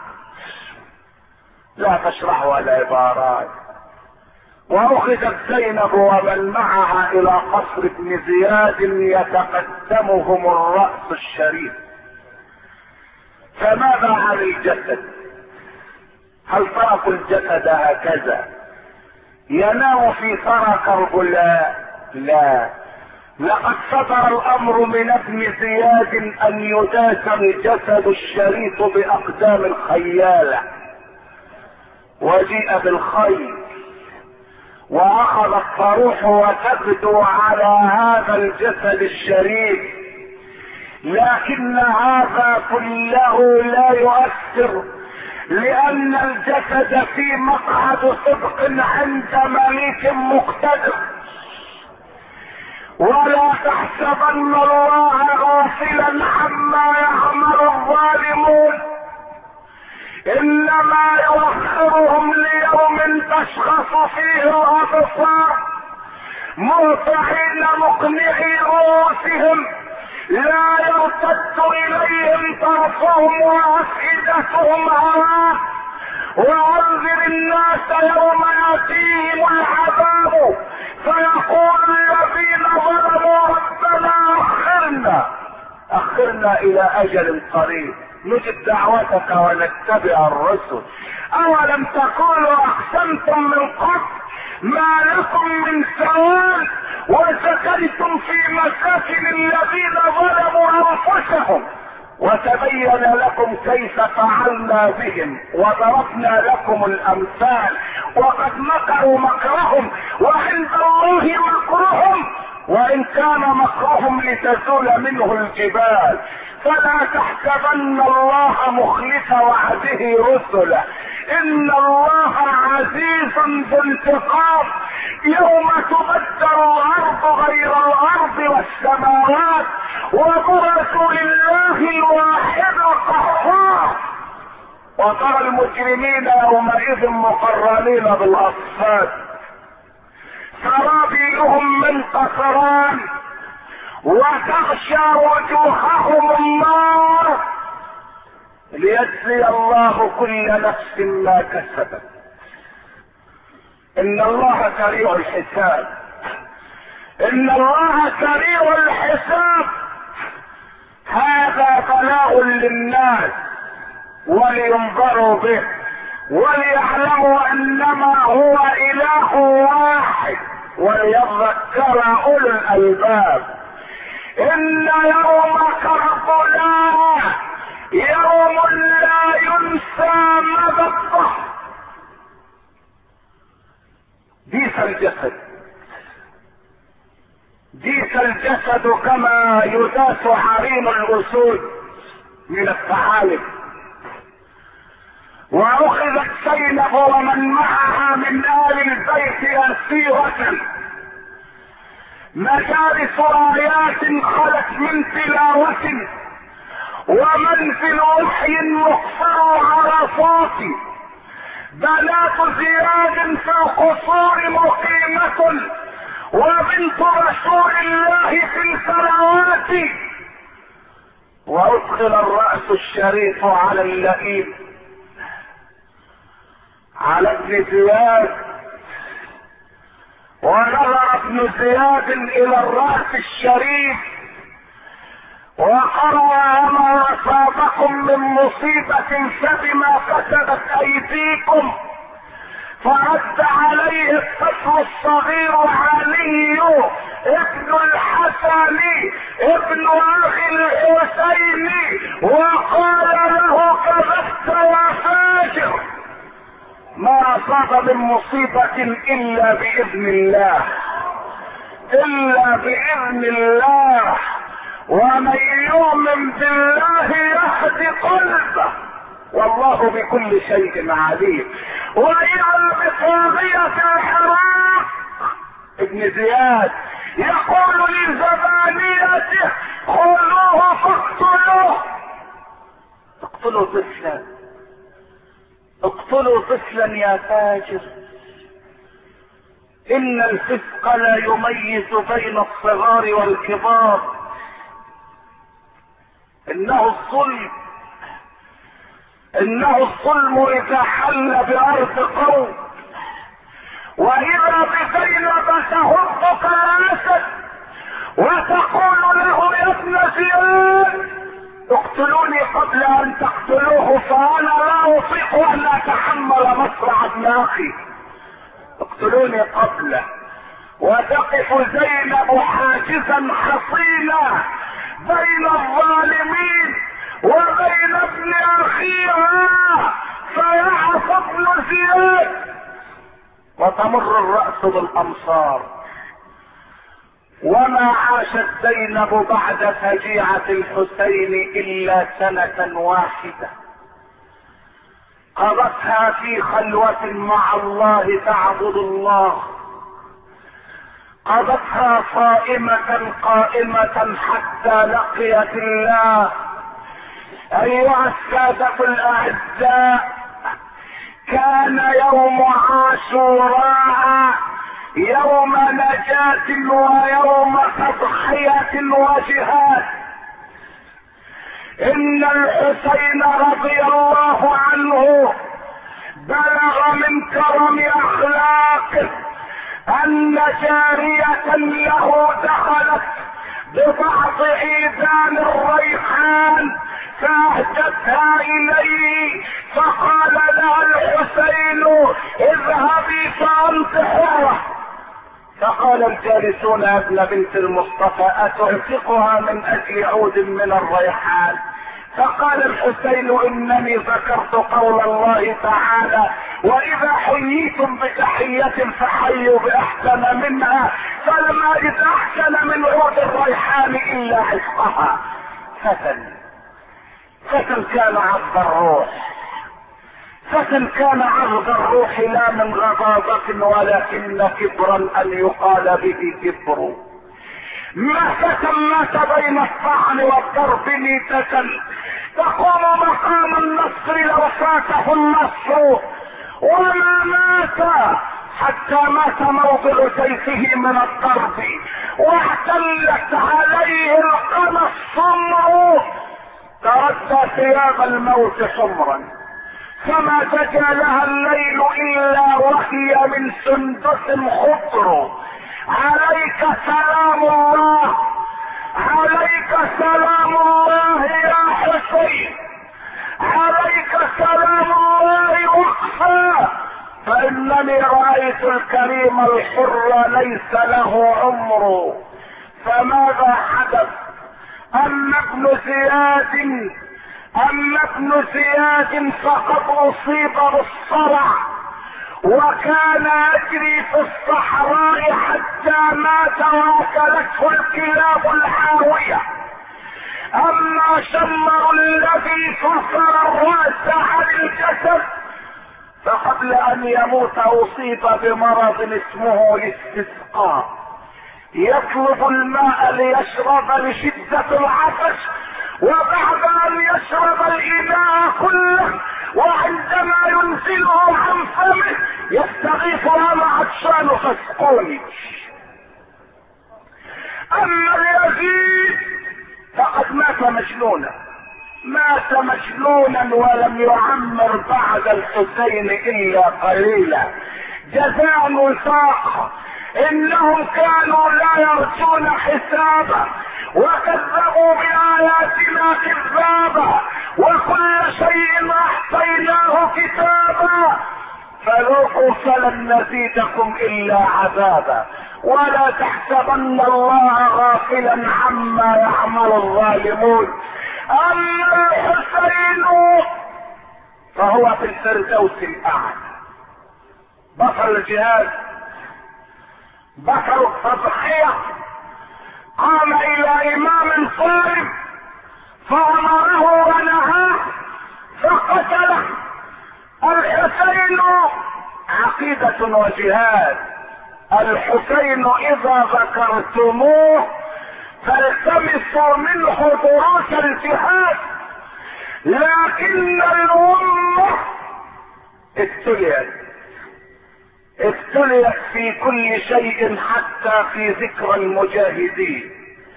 لا تشرحها العبارات. واخذت زينب ومن معها الى قصر ابن زياد يتقدمهم الرأس الشريف. فماذا عن الجسد؟ هل تركوا الجسد هكذا ينام في ثرى كربلاء؟ لا، لقد صدر الامر من ابن زياد ان يداس الجسد الشريف باقدام الخيالة، وجيء بالخيل واخذت تروح وتبدو على هذا الجسد الشريف. لكن هذا كله لا يؤثر، لان الجسد في مقعد صدق عند مليك مقتدر. ولا تحسبن الله غافلا عما يعمل الظالمون، انما يؤخرهم ليوم تشخص فيه الابصار مهطعين مقنعي رؤوسهم لا يرتد اليهم طرفهم وافئدتهم هواء. وانذر الناس يوم ياتيهم العذاب فيقول الذين ظلموا ربنا اخرنا الى اجل قريب نجب دعوتك ونتبع الرسل. اولم تقولوا اقسمتم من قبل ما لكم من سوال وسكنتم في مساكن الذين ظلموا انفسهم وتبين لكم كيف فعلنا بهم وضربنا لكم الامثال وقد مكروا مكرهم وعند الله مكرهم وان كان مكرهم لتزول منه الجبال. فلا تحسبن الله مخلف وعده رسله، ان الله عزيز ذو انتقام. يوم تبدل الارض غير الارض والسماوات وبرزوا لله الواحد القهار وترى المجرمين يومئذ مقرنين بالاصفاد سرابيلهم من قطران وتغشى وجوههم النار ليجزي الله كل نفس ما كسبت. ان الله سريع الحساب، ان الله سريع الحساب. هذا بلاغ للناس ولينظروا به وليعلموا انما هو اله واحد وليذكر اولو الالباب. ان يوم كربلاء يوم لا ينسى مدى الدهر. ديس الجسد، ديس الجسد كما يداس عرين الاسود من الثعالب. واخذت زينب ومن معها من ال البيت اسيرة، مجالس رايات خلت من تلاوة، ومنزل وحي مقصر عرفات، بنات زياد في القصور مقيمة، وبنت رسول الله في الفروات. وادخل الرأس الشريف على اللئيم، على ابن زياد، ونظر ابن زياد الى الرأس الشريف وقرأ: وما اصابكم من مصيبة فبما كسبت ايديكم. فرد عليه الطفل الصغير علي ابن الحسن ابن اخي الحسين، وقال له: كذبت يا فاجر، ما اصاب من مصيبة الا باذن الله، الا باذن الله، ومن يؤمن بالله يهدي قلبه، والله بكل شيء عليم. واذا بطاغية الحراق ابن زياد يقول لزبانيته: خذوه فاقتلوه. اقتلوا طفلا، اقتلوا طفلا يا فاجر، ان الفسق لا يميز بين الصغار والكبار، انه الظلم، انه الظلم اذا حل بارض قوم. واذا بزينب تهبك الاسد وتقول له: يا ابن زياد اقتلوني قبل ان تقتلوه، فانا لا اطيق ان اتحمل مصرع ابن اخي، اقتلوني قبله. وتقف زينب حاجزا حصينا بين الظالمين وبين ابن اخيها، فيعص ابن زياد وتمر الرأس بالامصار. وما عاشت زينب بعد فجيعة الحسين الا سنة واحدة، قضتها في خلوة مع الله تعبد الله، قضتها صائمة قائمة حتى لقيت الله. ايها السادة الاعزاء، كان يوم عاشوراء يوم نجاة ويوم تضحية وجهاد. ان الحسين رضي الله عنه بلغ من كرم اخلاقه ان جارية له دخلت ببعض عيدان الريحان فاهدتها اليه، فقال لها الحسين: اذهبي فانت حرة. فقال الجالسون: يا ابن بنت المصطفى اتعتقها من اجل عود من الريحان؟ فقال الحسين: انني ذكرت قول الله تعالى: واذا حييتم بتحية فحيوا باحسن منها، فلما اذا احسن من عود الريحان الا عشقها. فتى كان عبد الروح، فتى كان عبد الروح، لا من غضاضة ولكن كبرا ان يقال به كبر. ما فتى مات بين الطعن والضرب ميتة، تقوم مقام النصر لو فاته النصر، وما مات حتى مات موضع سيفه من الضرب، واعتلت عليه القمى السمر، تردى ثياب الموت حمرا، فما سجى لها الليل الا وهي من سندس خضر. عليك سلام الله، عليك سلام الله يا حسين، عليك سلام الله وقفا، فانني رايت الكريم الحر ليس له عمر. فماذا حدث؟ اما ابن زياد فقد اصيب بالصرع وكان يجري في الصحراء حتى مات واكلته الكلاب الحاوية. اما شمر الذي كسر الرأس عن الجسد فقبل ان يموت اصيب بمرض اسمه الاستسقاء، يطلب الماء ليشرب لشدة العطش، وبعد ان يشرب الاناء كله وعندما ينزله عن فمه يستغيث انا عطشان فاسقوني. اما يزيد فقد مات مجنونا ولم يعمر بعد الحسين الا قليلا. جزاء وفاق، انهم كانوا لا يرجون حسابا وكذبوا بآياتنا كذابا وكل شيء احصيناه كتابا فذوقوا فلن نزيدكم الا عذابا ولا تحسبن الله غافلا عما يعمل الظالمون. اما الحسين فهو في الفردوس الاعلى، بطل الجهاد، بطل التضحية، قام الى امام صارم فامره ونهاه فقتله. الحسين عقيدة وجهاد. الحسين اذا ذكرتموه فالتمسوا منه دروس الجهاد، لكن الامة ابتليت في كل شيء حتى في ذكر المجاهدين،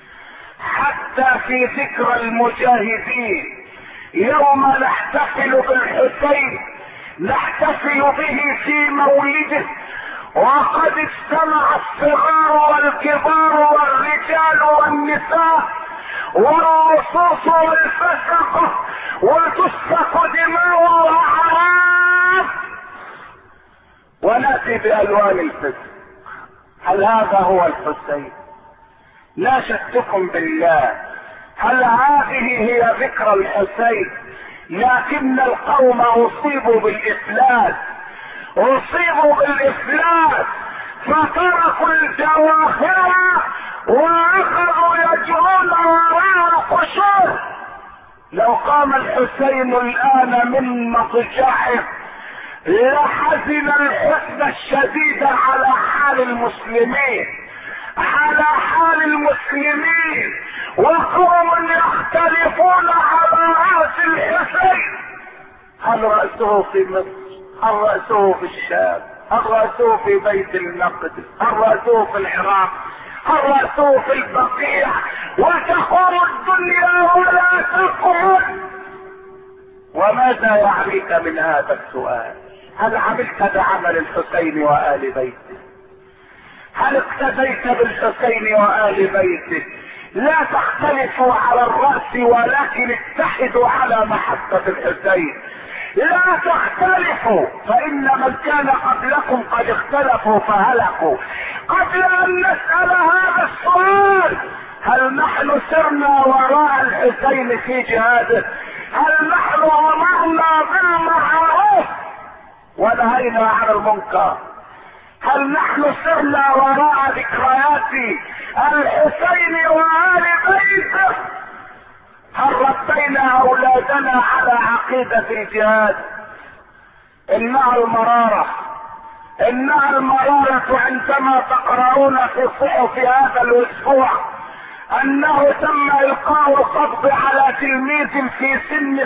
يوم نحتفل بالحسين نحتفل به في مولده، وقد اجتمع الصغار والكبار والرجال والنساء والرصوص والفسقة وتسفك دماء واعراض وناتي بالوان الفسق. هل هذا هو الحسين؟ لا شككم بالله، هل هذه هي ذكرى الحسين؟ لكن القوم اصيبوا بالافلاس فتركوا الجواهر واخذوا يجرون وراء القشور. لو قام الحسين الان من مضجعه لحزن الحزن الشديد على حال المسلمين وقوم يختلفون على رأس الحسين. هل رأسه في مصر؟ هل رأسه في الشام؟ هل رأسه في بيت المقدس؟ هل رأسه في العراق؟ هل رأسه في البقيع؟ وتقوم الدنيا ولا تقوم. وماذا يعنيك من هذا السؤال؟ هل عملت بعمل الحسين وآل بيته؟ هل اقتديت بالحسين وآل بيته؟ لا تختلفوا على الرأس ولكن اتحدوا على محبة الحسين. لا تختلفوا، فإن من كان قبلكم قد اختلفوا فهلكوا. قبل أن نسأل هذا السؤال، هل نحن سرنا وراء الحسين في جهاده؟ هل نحن أمرنا بالمعروف ونهينا عن المنكر؟ هل نحن سرنا وراء ذكريات الحسين وآل بيته؟ هل ربينا أولادنا على عقيدة الجهاد؟ إنها المرارة عندما تقرؤون في صحف هذا الأسبوع أنه تم إلقاء القبض على تلميذ في سن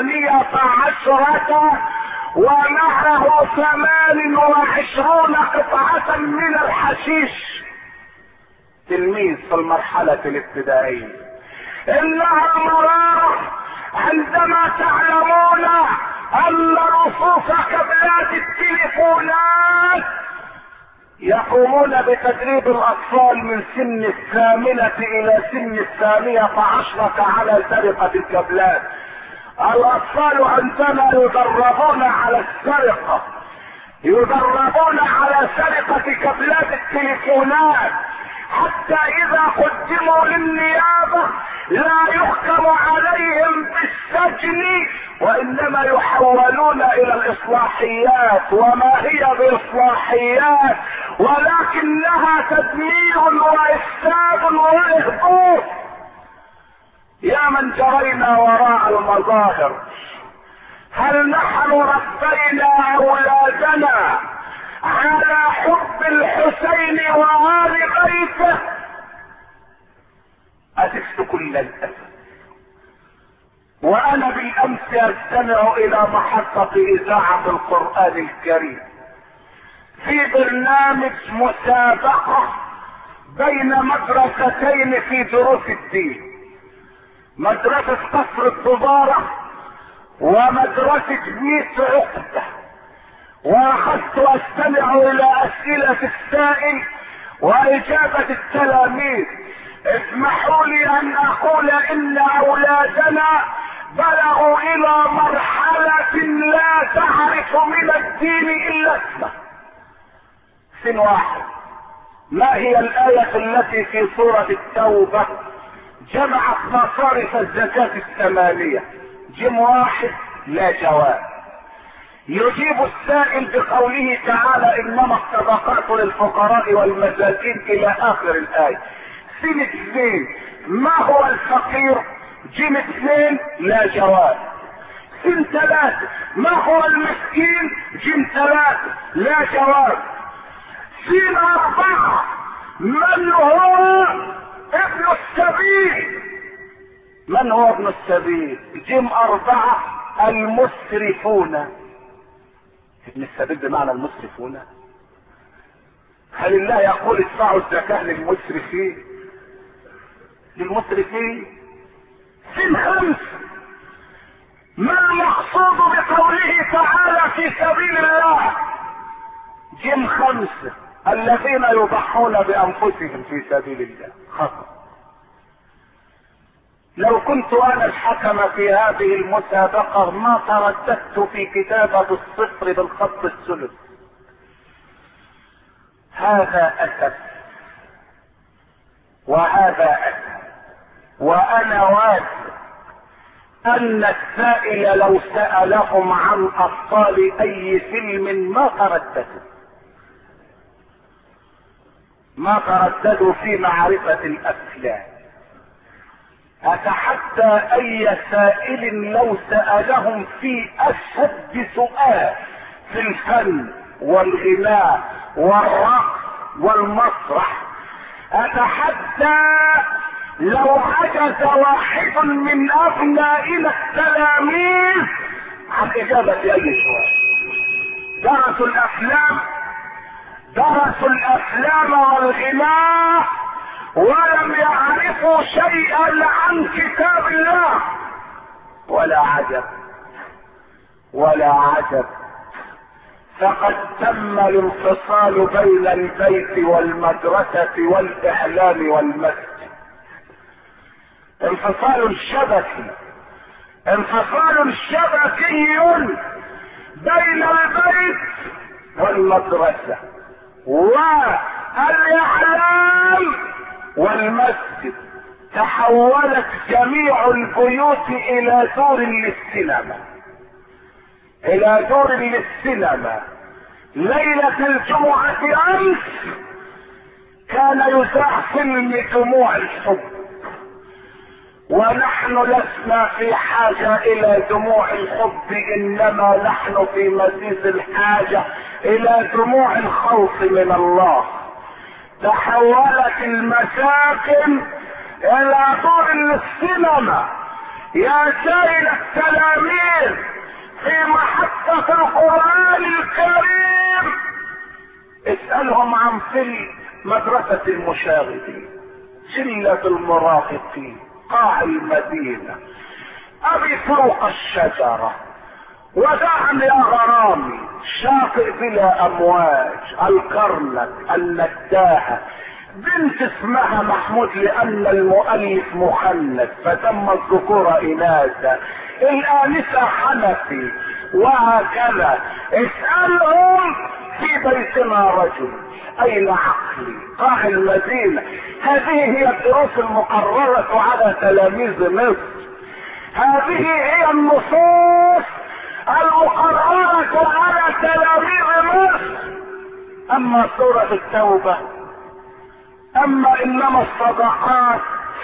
12 ومعه 28 قطعة من الحشيش. تلميذ في المرحلة الابتدائية. إنها المرارة عندما تعلمون أن رصوص كابلات التليفونات يقومون بتدريب الأطفال من سن 8 إلى سن 12 على سرقة الكابلات. الأطفال عندما يدربون على سرقة كابلات التليفونات حتى اذا قدموا للنيابة لا يحكم عليهم بالسجن، وانما يحولون الى الاصلاحيات. وما هي باصلاحيات ولكنها تدمير وافساد واهبوط. يا من جرينا وراء المظاهر، هل نحن ربينا اولادنا على حب الحسين وآل بيته؟ أتفت كل الأسف. وأنا بالأمس أستمع إلى محطة إذاعة القرآن الكريم في برنامج مسابقة بين مدرستين في دروس الدين، مدرسة قصر الضبارة ومدرسة ميت عقدة. واخذت استمع الى اسئلة السائل واجابة التلاميذ. اسمحوا لي ان اقول ان اولادنا بلغوا الى مرحلة لا تعرف من الدين الا اسمه. سن واحد. ما هي الآية التي في سورة التوبة جمعت مصارف الزكاة الثمانية؟ جيم واحد لا جواب. يجيب السائل بقوله تعالى انما الصدقات للفقراء والمساكين الى اخر الايه. سين اثنين ما هو الفقير؟ جيم اثنين لا جواب. سين ثلاثة ما هو المسكين؟ جيم ثلاثة لا جواب. سين اربعة من هو ابن السبيل؟ من هو ابن السبيل؟ جيم اربعة المسرفون. ابن السبيل بمعنى المسرفون. هل الله يقول ادفعوا الزكاة للمسرفين؟ للمسرفين. سن خمس ما المقصود بقوله تعالى في سبيل الله؟ جيم خمس الذين يضحون بانفسهم في سبيل الله. خطأ. لو كنت انا الحكم في هذه المسابقة ما ترددت في كتابة الصفر بالخط الثلث. هذا اسف وهذا اسف. وانا واثق ان السائل لو سألهم عن ابطال اي فيلم ما ترددوا في معرفة الافلام. اتحدى اي سائل لو سألهم في اشد سؤال في الفن والغناء والرقص والمسرح، اتحدى لو عجز واحد من ابنائنا التلاميذ عن اجابة اي سؤال. درسوا الافلام والغناء ولم يعرفوا شيئا عن كتاب الله. ولا عجب فقد تم الانفصال بين البيت والمدرسة والاعلام والمسجد. انفصال شبكي بين البيت والمدرسة والاعلام والمسجد. تحولت جميع البيوت الى دور للسينما. ليلة الجمعة امس كان يذاع فيلم دموع الحب، ونحن لسنا في حاجة الى دموع الحب، انما نحن في مزيد الحاجة الى دموع الخوف من الله. تحولت المساكن الى دور للسينما. يا سائل التلاميذ في محطة القرآن الكريم اسألهم عن فيلم مدرسة المشاغبين، شلة المراهقين، قاع المدينة، ابي فوق الشجرة، ودعني يا غرامي، شاطئ بلا امواج، الكرنك، النداهة، بنت اسمها محمود لان المؤلف مخنث فتم الذكور اناثا، الانسة حنفي، وهكذا. اسألهم في بيتنا رجل. اين عقلي؟ قاع المدينة. هذه هي الدروس المقررة على تلاميذ مصر، هذه هي النصوص المقررة على تلاميذ مصر. اما سورة التوبة، اما انما الصدقات،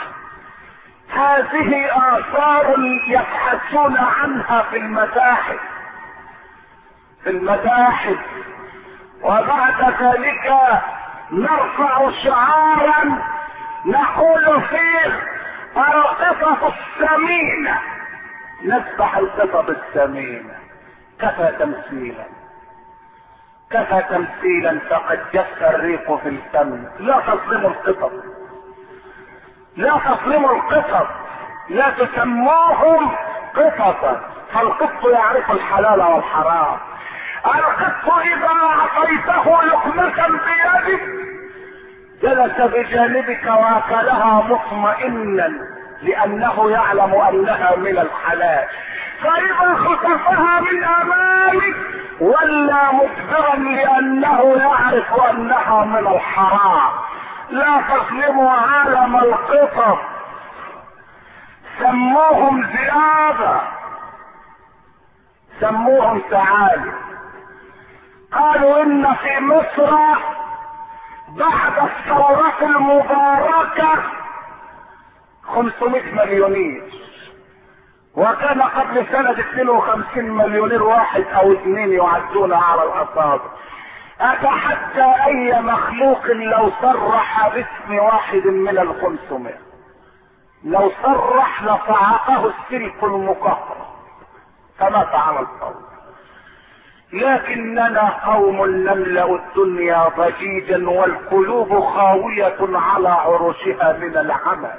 هذه آثار يبحثون عنها في المتاحف، في المتاحف. وبعد ذلك نرفع شعارا نقول فيه القطط الثمينة، نذبح القطط الثمينة. كفى تمثيلا، كفى تمثيلا، فقد جف الريق في الفم. لا تظلموا القطط، لا تظلموا القطط، لا تسموهم قططا، فالقط يعرف الحلال والحرام. القط اذا اعطيته لقمة بيدك جلس بجانبك واكلها مطمئنا لانه يعلم انها من الحلال، فاذا خطفها من امامك ولا مدبرا لانه يعرف انها من الحرام. لا تظلموا عالم القطط، سموهم ذئابا، سموهم ثعالب. قالوا ان في مصر بعد الثورة المباركة 500 مليونير، وكان قبل سنة 52 مليونير واحد او اثنين يعدون على الاصابع. اتحدى اي مخلوق لو صرح باسم واحد من 500، لو صرح لصعقه السلك المكهرب فمات على الفور. لكننا قوم نملأ الدنيا ضجيجا والقلوب خاوية على عروشها من العمل.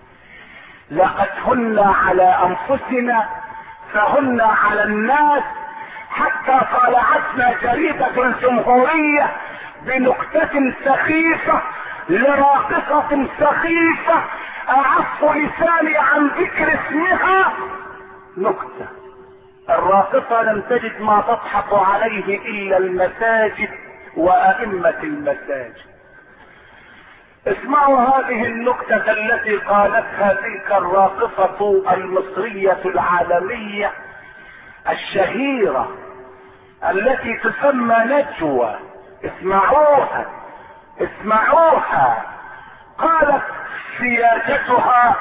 لقد هن على انفسنا فهن على الناس، حتى طالعتنا جريدة الجمهورية بنكتة سخيفة لراقصة سخيفة اعف لساني عن ذكر اسمها. نكتة، الراقصة لم تجد ما تضحك عليه الا المساجد وائمة المساجد. اسمعوا هذه النكتة التي قالتها تلك الراقصة المصرية العالمية الشهيرة التي تسمى نجوى. اسمعوها، اسمعوها. قالت سيادتها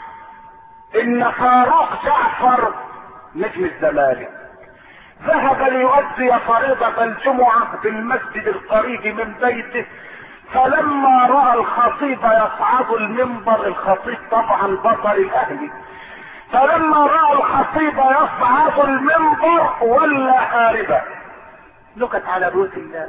ان فاروق جعفر نجم الزمالك ذهب ليؤدي فريضة الجمعة في المسجد القريب من بيته، فلما رأى الخطيب يصعد المنبر، الخطيب طبعا بطل الاهلي، فلما رأى الخطيب يصعد المنبر ولا هاربا. نكت على بيوت الله،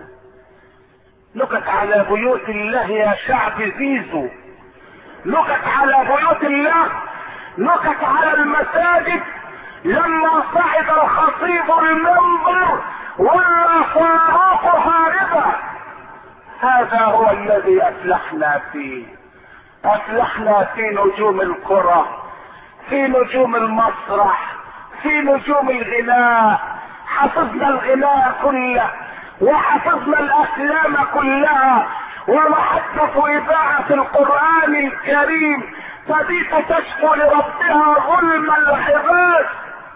نكت على بيوت الله يا شعب زيزو، نكت على بيوت الله، نكت على المساجد. لما صعد الخطيب المنبر ولا فاروق هاربا. هذا هو الذي افلحنا فيه، افلحنا في نجوم الكرة، في نجوم المسرح، في نجوم الغناء. حفظنا الغناء كله وحفظنا الافلام كلها، ومحطة اذاعة القرآن الكريم تبيت تشكو لربها ظلم العباد،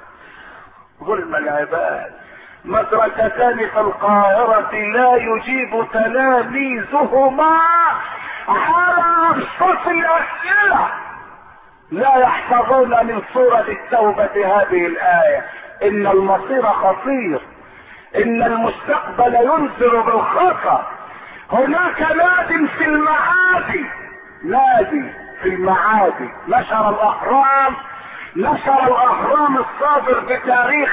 ظلم العباد. مدرستان في القاهرة لا يجيب تلاميذهما على أبسط الأسئلة، لا يحفظون من سورة التوبة هذه الآية: إن المصير خطير، إن المستقبل ينذر بالخطر. هناك ناد في المعادي، نادي في المعادي، نشر الأهرام، نشر الأهرام الصادر بتاريخ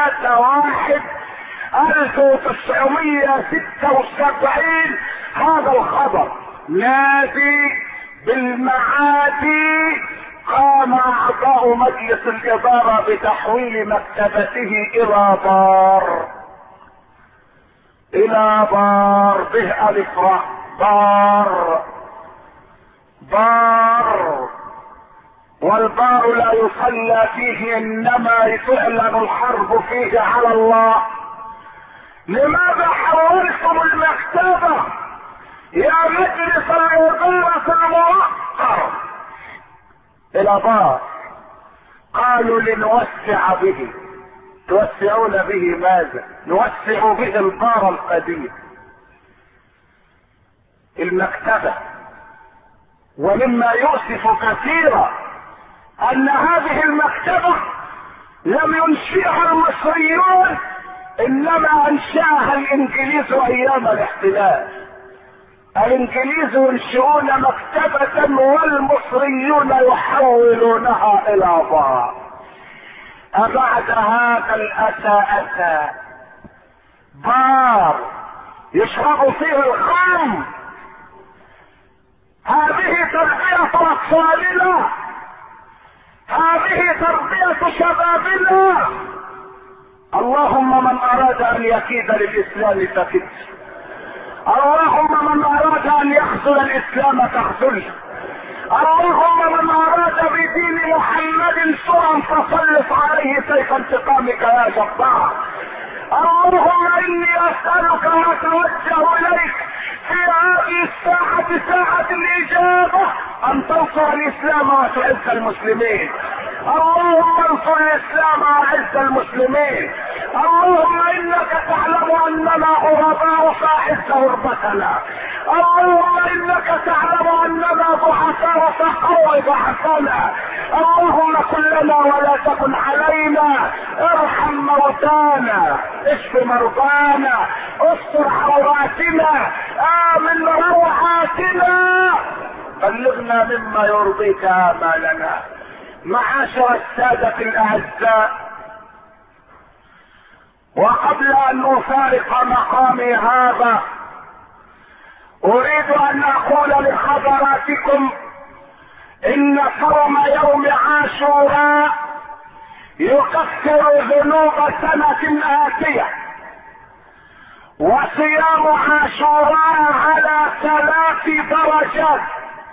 3/1/1976 هذا الخبر: نادي بالمعادي قام اعضاء مجلس الادارة بتحويل مكتبته الى بار، الى بار به الف راء، بار، بار. والبار لا يصلى فيه، انما تعلن الحرب فيه على الله. لماذا حولتم المكتبة يا مجلس الإدارة الموقر الى بار؟ قالوا لنوسع به. توسعون به ماذا؟ نوسع به البار القديم، المكتبة. ومما يؤسف كثيرا ان هذه المكتبة لم ينشئها المصريون، انما انشاها الانجليز ايام الاحتلال. الانجليز ينشئون مكتبة والمصريون يحولونها الى بار. أبعد هذا الأساءة بار يشرب فيه الخمر؟ هذه تربية أطفالنا، هذه تربية شبابنا. اللهم من أراد أن يكيد للإسلام فكد، اللهم من أراد أن يخذل الإسلام فاخذله، اللهم من أراد بدين محمد سوءا فسلط عليه سيف انتقامك يا جبار. اللهم إني أسألك وأتوجه إليك في هذه الساعة، ساعة الإجابة، أن تنصر الإسلام وتعز المسلمين. اللهم انصر الإسلام وأعز المسلمين. اللهم إنك تعلم أننا غرباء فأعز غربتنا. اللهم إنك تعلم أننا ضعفاء فقوي ضعفنا. اللهم كن لنا ولا تكن علينا. ارحم موتانا، اشف مرضانا، استر عوراتنا، آمن روعاتنا، بلغنا مما يرضيك آمالنا. معاشر السادة الأعزاء، وقبل أن أفارق مقامي هذا أريد أن أقول لحضراتكم إن صوم يوم عاشوراء يكفر ذنوب سنة آتية، وصيام عاشوراء على 3 درجات.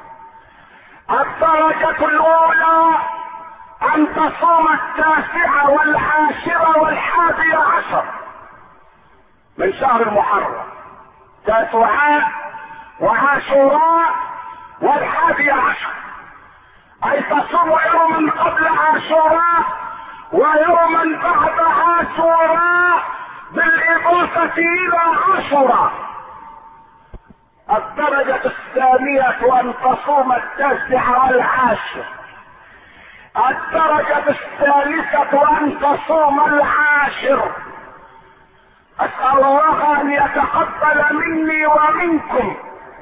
الدرجة الأولى أن تصوم 9 و10 و11 من شهر المحرم، 9 وعاشوراء و11، أي تصوم يوما قبل عاشوراء ويوما بعد عاشوراء بالإضافة إلى عاشوراء. الدرجة الثانية أن تصوم 9 و10. الدرجة الثالثة أن تصوم 10. أسأل الله أن يتقبل مني ومنكم.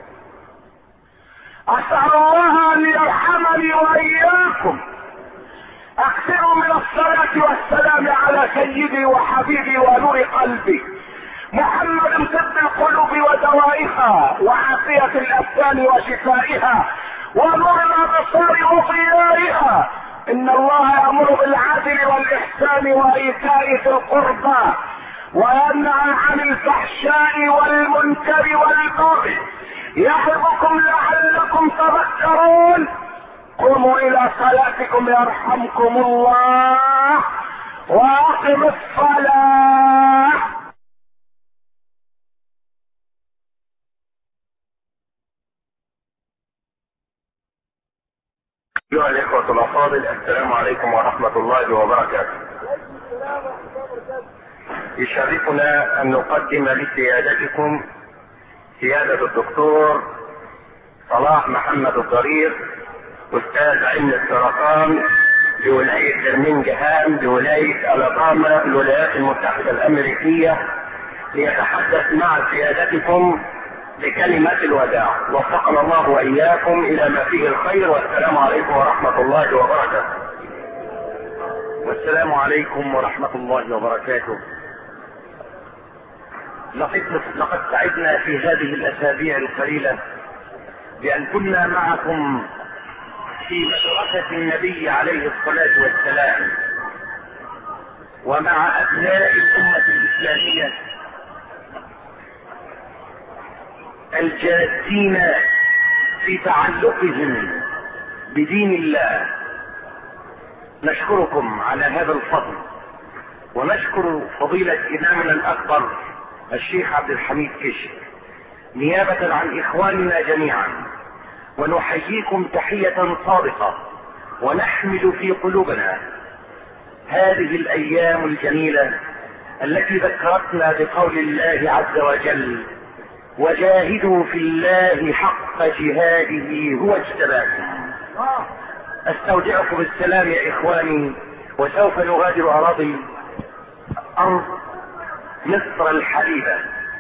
أسأل الله أن يرحمني وإياكم. أكثروا من الصلاة والسلام على سيدي وحبيبي ونور قلبي محمد، طب القلوب ودوائها وعافية الأبدان وشفائها ونور الأبصار وضيائها. إن الله يأمر بالعدل والإحسان وإيتاء ذي القربى وينهى عن الفحشاء والمنكر والبغي، يعظكم لعلكم تذكرون. قوموا إلى صلاتكم يرحمكم الله، وأقم الصلاة. أيها الإخوة الأفاضل، السلام عليكم ورحمة الله وبركاته. يشرفنا أن نقدم لسيادتكم سيادة الدكتور صلاح محمد الضرير، أستاذ علم السرطان بولاية برمنجهام بولاية ألاباما الولايات المتحدة الأمريكية، ليتحدث مع سيادتكم بكلمة الوداع. وفقنا الله وإياكم إلى ما فيه الخير، والسلام عليكم ورحمة الله وبركاته. والسلام عليكم ورحمة الله وبركاته. لقد سعدنا في هذه الأسابيع القليلة بأن كنا معكم في مدرسة النبي عليه الصلاة والسلام، ومع أبناء الأمة الإسلامية الجادين في تعلقهم بدين الله. نشكركم على هذا الفضل، ونشكر فضيلة إمامنا الأكبر الشيخ عبد الحميد كشك نيابة عن إخواننا جميعا، ونحييكم تحية صادقة، ونحمل في قلوبنا هذه الأيام الجميلة التي ذكرتنا بقول الله عز وجل: وجاهدوا في الله حق جهاده هو اجتباكم. استودعكم السلام يا إخواني، وسوف نغادر أراضي أرض مصر الحبيبة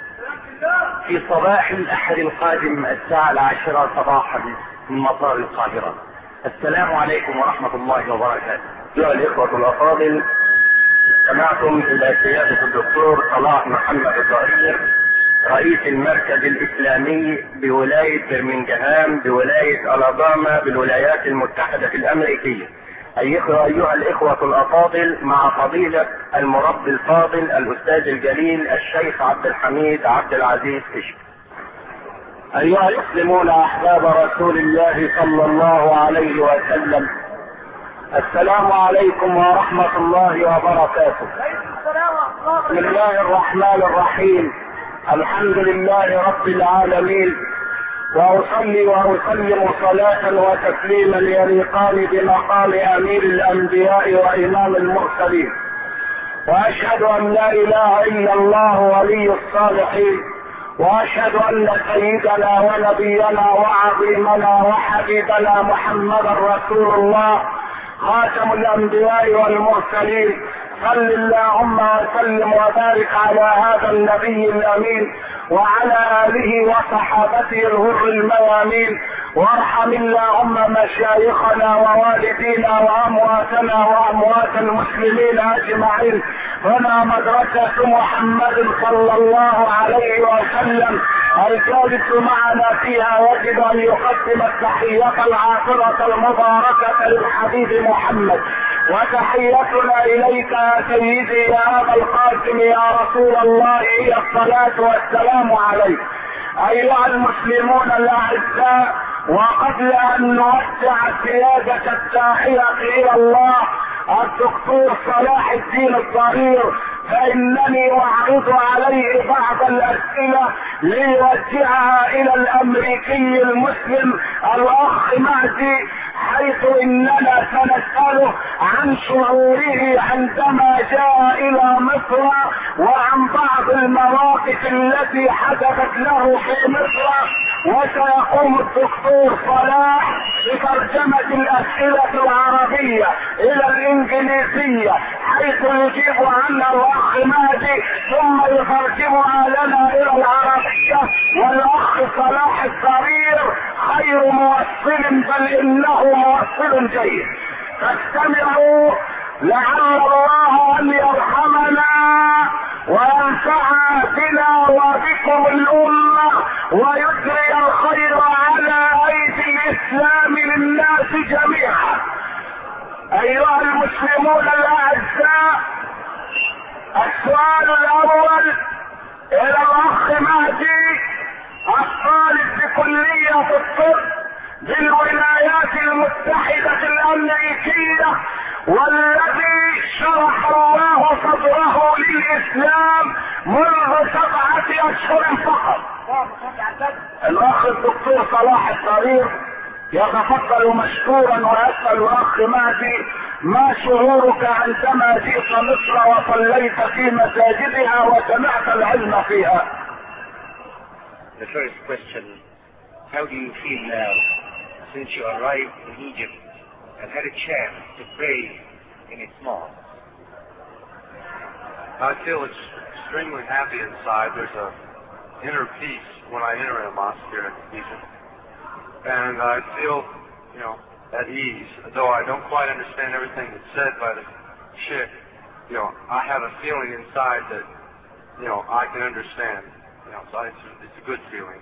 في صباح الأحد القادم الساعة 10 صباحا من مطار القاهرة. السلام عليكم ورحمة الله وبركاته. أيها الإخوة الأفاضل، استمعتم إلى سيادة الدكتور صلاح محمد الظهير، رئيس المركز الإسلامي بولاية برمنغهام بولاية ألاباما بالولايات المتحدة الأمريكية. أيها الإخوة الأفاضل، مع فضيلة المربي الفاضل الأستاذ الجليل الشيخ عبد الحميد عبد العزيز كشك. أيها المسلمون أحباب رسول الله صلى الله عليه وسلم، السلام عليكم ورحمة الله وبركاته. بسم الله الرحمن الرحيم، الحمد لله رب العالمين، وأصلي وأسلم صلاة وتسليما يليقان بمقام أمير الأنبياء وإمام المرسلين، وأشهد أن لا إله إلا الله ولي الصالحين، وأشهد أن سيدنا ونبينا وعظيمنا وحبيبنا محمدا رسول الله خاتم الأنبياء والمرسلين. صل اللهم وسلم وبارك على هذا النبي الأمين وعلى آله وصحابته الغر الميامين، وارحم اللهم مشايخنا ووالدينا وأمواتنا وأموات المسلمين أجمعين. هنا مدرسة محمد صلى الله عليه وسلم، الجالس معنا فيها يجب أن يقدم التحية العاطرة المباركة للحبيب محمد، وتحيتنا إليك يا سيدي يا أبا القاسم يا رسول الله هي الصلاة والسلام عليك. أيها المسلمون الأعزاء، وقبل أن نودع سيادة الداعية إلى الله الدكتور صلاح الدين الظهير، فإنني أعرض عليه بعض الأسئلة ليوجهها إلى الأمريكي المسلم الأخ مهدي، حيث إننا سنسأله عن شعوره عندما جاء إلى مصر وعن بعض المواقف التي حدثت له في مصر. وسيقوم الدكتور صلاح بترجمة الأسئلة العربية إلى الإنجليزية، حيث يجيب عنها الأخ مهدي ثم يترجمها لنا إلى العربية، والأخ صلاح الظهير خير موصل، بل إنه موصل جيد. فاستمعوا لعل الله أن يرحمنا وينفع بنا وبكم الأمة ويجري الخير على أيدي الإسلام للناس جميعا. أيها المسلمون الأعزاء، السؤال الأول إلى الأخ مهدي، الطالب بكلية الطب بالولايات المتحدة الأمريكية، والذي شرح الله صدره للإسلام منذ 7 أشهر فقط. الأخ الدكتور صلاح الظهير يتفضل مشكورا، ويسأل الأخ مهدي: ما شعورك عندما جئت مصر وصليت في مساجدها وسمعت العلم فيها؟ The first question: how do you feel now since you arrived in Egypt and had a chance to pray in its mosque? I feel extremely happy inside. There's an inner peace when I enter a mosque here in Egypt. And I feel, at ease. Though I don't quite understand everything that's said by the sheikh, I have a feeling inside that, I can understand. So it's a good feeling.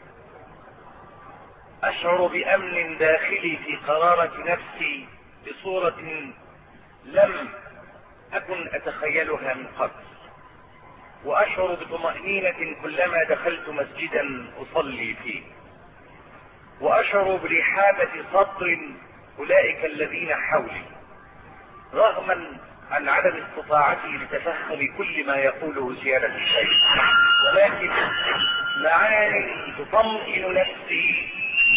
أشعر بأمن داخلي في قرارة نفسي بصورة لم أكن أتخيلها من قبل، وأشعر بطمأنينة كلما دخلت مسجدا أصلي فيه، وأشعر برحابة صدر أولئك الذين حولي رغما عن عدم استطاعتي لتفهم كل ما يقوله سيادة الشيخ، ولكن تطمئن نفسي.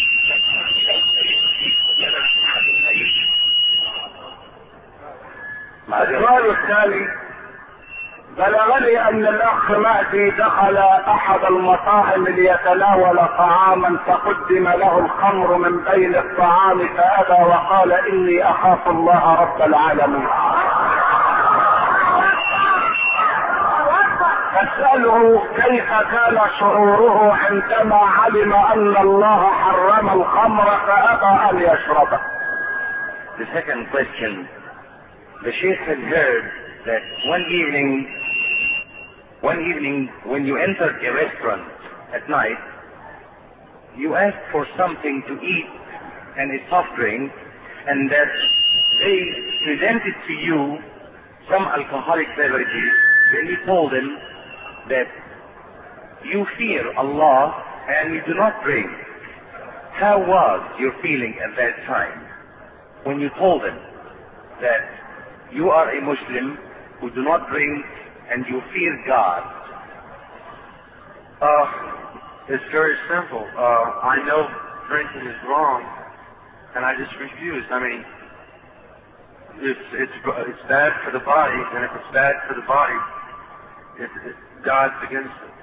السؤال الثاني: بلغني ان الاخ مهدي دخل احد المطاعم ليتناول طعاما فقدم له الخمر من بين الطعام فابى وقال اني اخاف الله رب العالمين. اساله كيف كان شعوره عندما علم ان الله حرم الخمر فابى ان يشربه. The second question: the Sheikh had heard that one evening when you entered a restaurant at night, you asked for something to eat and a soft drink, and that they presented to you some alcoholic beverages. Then you told them that you fear Allah and you do not drink. How was your feeling at that time when you told them that you are a Muslim who do not drink and you fear God? It's very simple. I know drinking is wrong, and I just refuse. I mean, it's bad for the body, and if it's bad for the body, God's against it.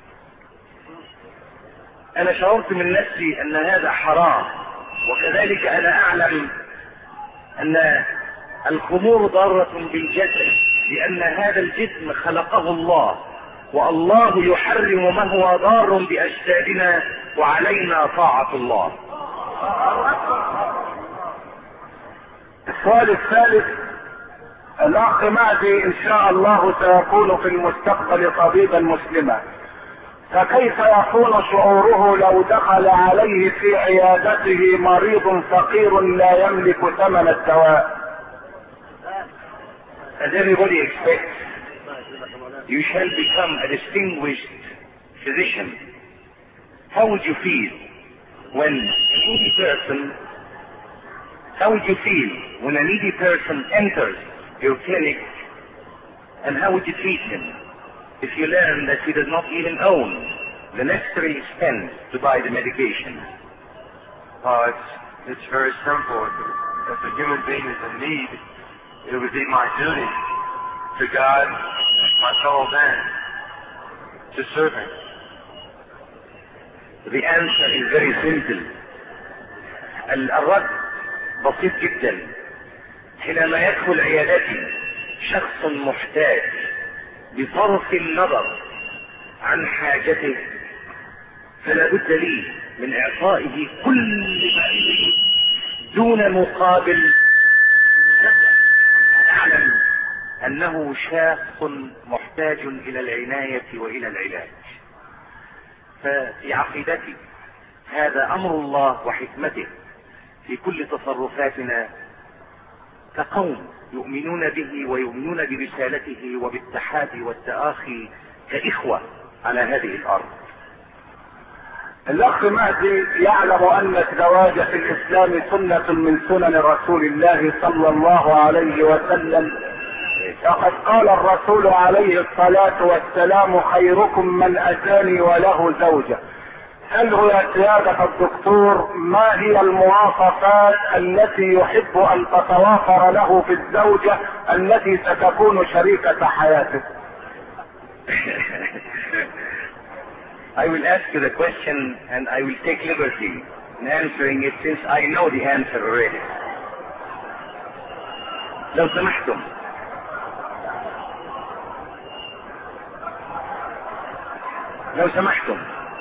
أنا شعرت من نفسي أن هذا حرام، وكذلك أنا أعلم أن الخمور ضارة بالجسد، لأن هذا الجسم خلقه الله، والله يحرم ما هو ضار بأجسادنا، وعلينا طاعة الله. السؤال الثالث: الاخ مهدي ان شاء الله سيكون في المستقبل طبيبا مسلما، فكيف يكون شعوره لو دخل عليه في عيادته مريض فقير لا يملك ثمن الدواء؟ As everybody expects, you shall become a distinguished physician. How would you feel when a needy person enters your clinic, and how would you treat him if you learn that he does not even own the necessary expense to buy the medication? It's very simple. If a human being is in need, it would be my duty to God, my fellow man, to serve him. The answer is very simple. الرد بسيط جدا. حينما يدخل عيادتي شخص محتاج بصرف النظر عن حاجته، فلا بد لي من اعطائه كل ما يريد دون مقابل. اعلم انه شخص محتاج الى العناية والى العلاج، ففي عقيدتي هذا امر الله وحكمته في كل تصرفاتنا كقوم يؤمنون به ويؤمنون برسالته وبالتحادي والتآخي كإخوة على هذه الأرض. الاخ مهدي يعلم ان الزواج في الاسلام سنة من سنن رسول الله صلى الله عليه وسلم، فقد قال الرسول عليه الصلاة والسلام: خيركم من اتاني وله زوجة. هل هو يا سيادة الدكتور ما هي المواصفات التي يحب ان تتوافر له في الزوجة التي ستكون شريكة حياته؟ I will ask you the question and I will take liberty in answering it since I know the answer already. لو سمحتم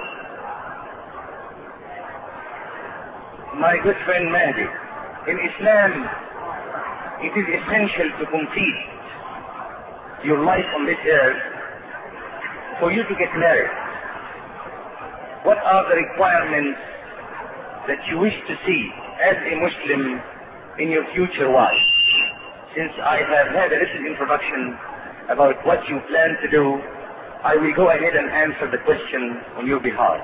my good friend Mahdi, in Islam it is essential to complete your life on this earth for you to get married. What are the requirements that you wish to see as a Muslim in your future life? Since I have had a little introduction about what you plan to do, I will go ahead and answer the question on your behalf.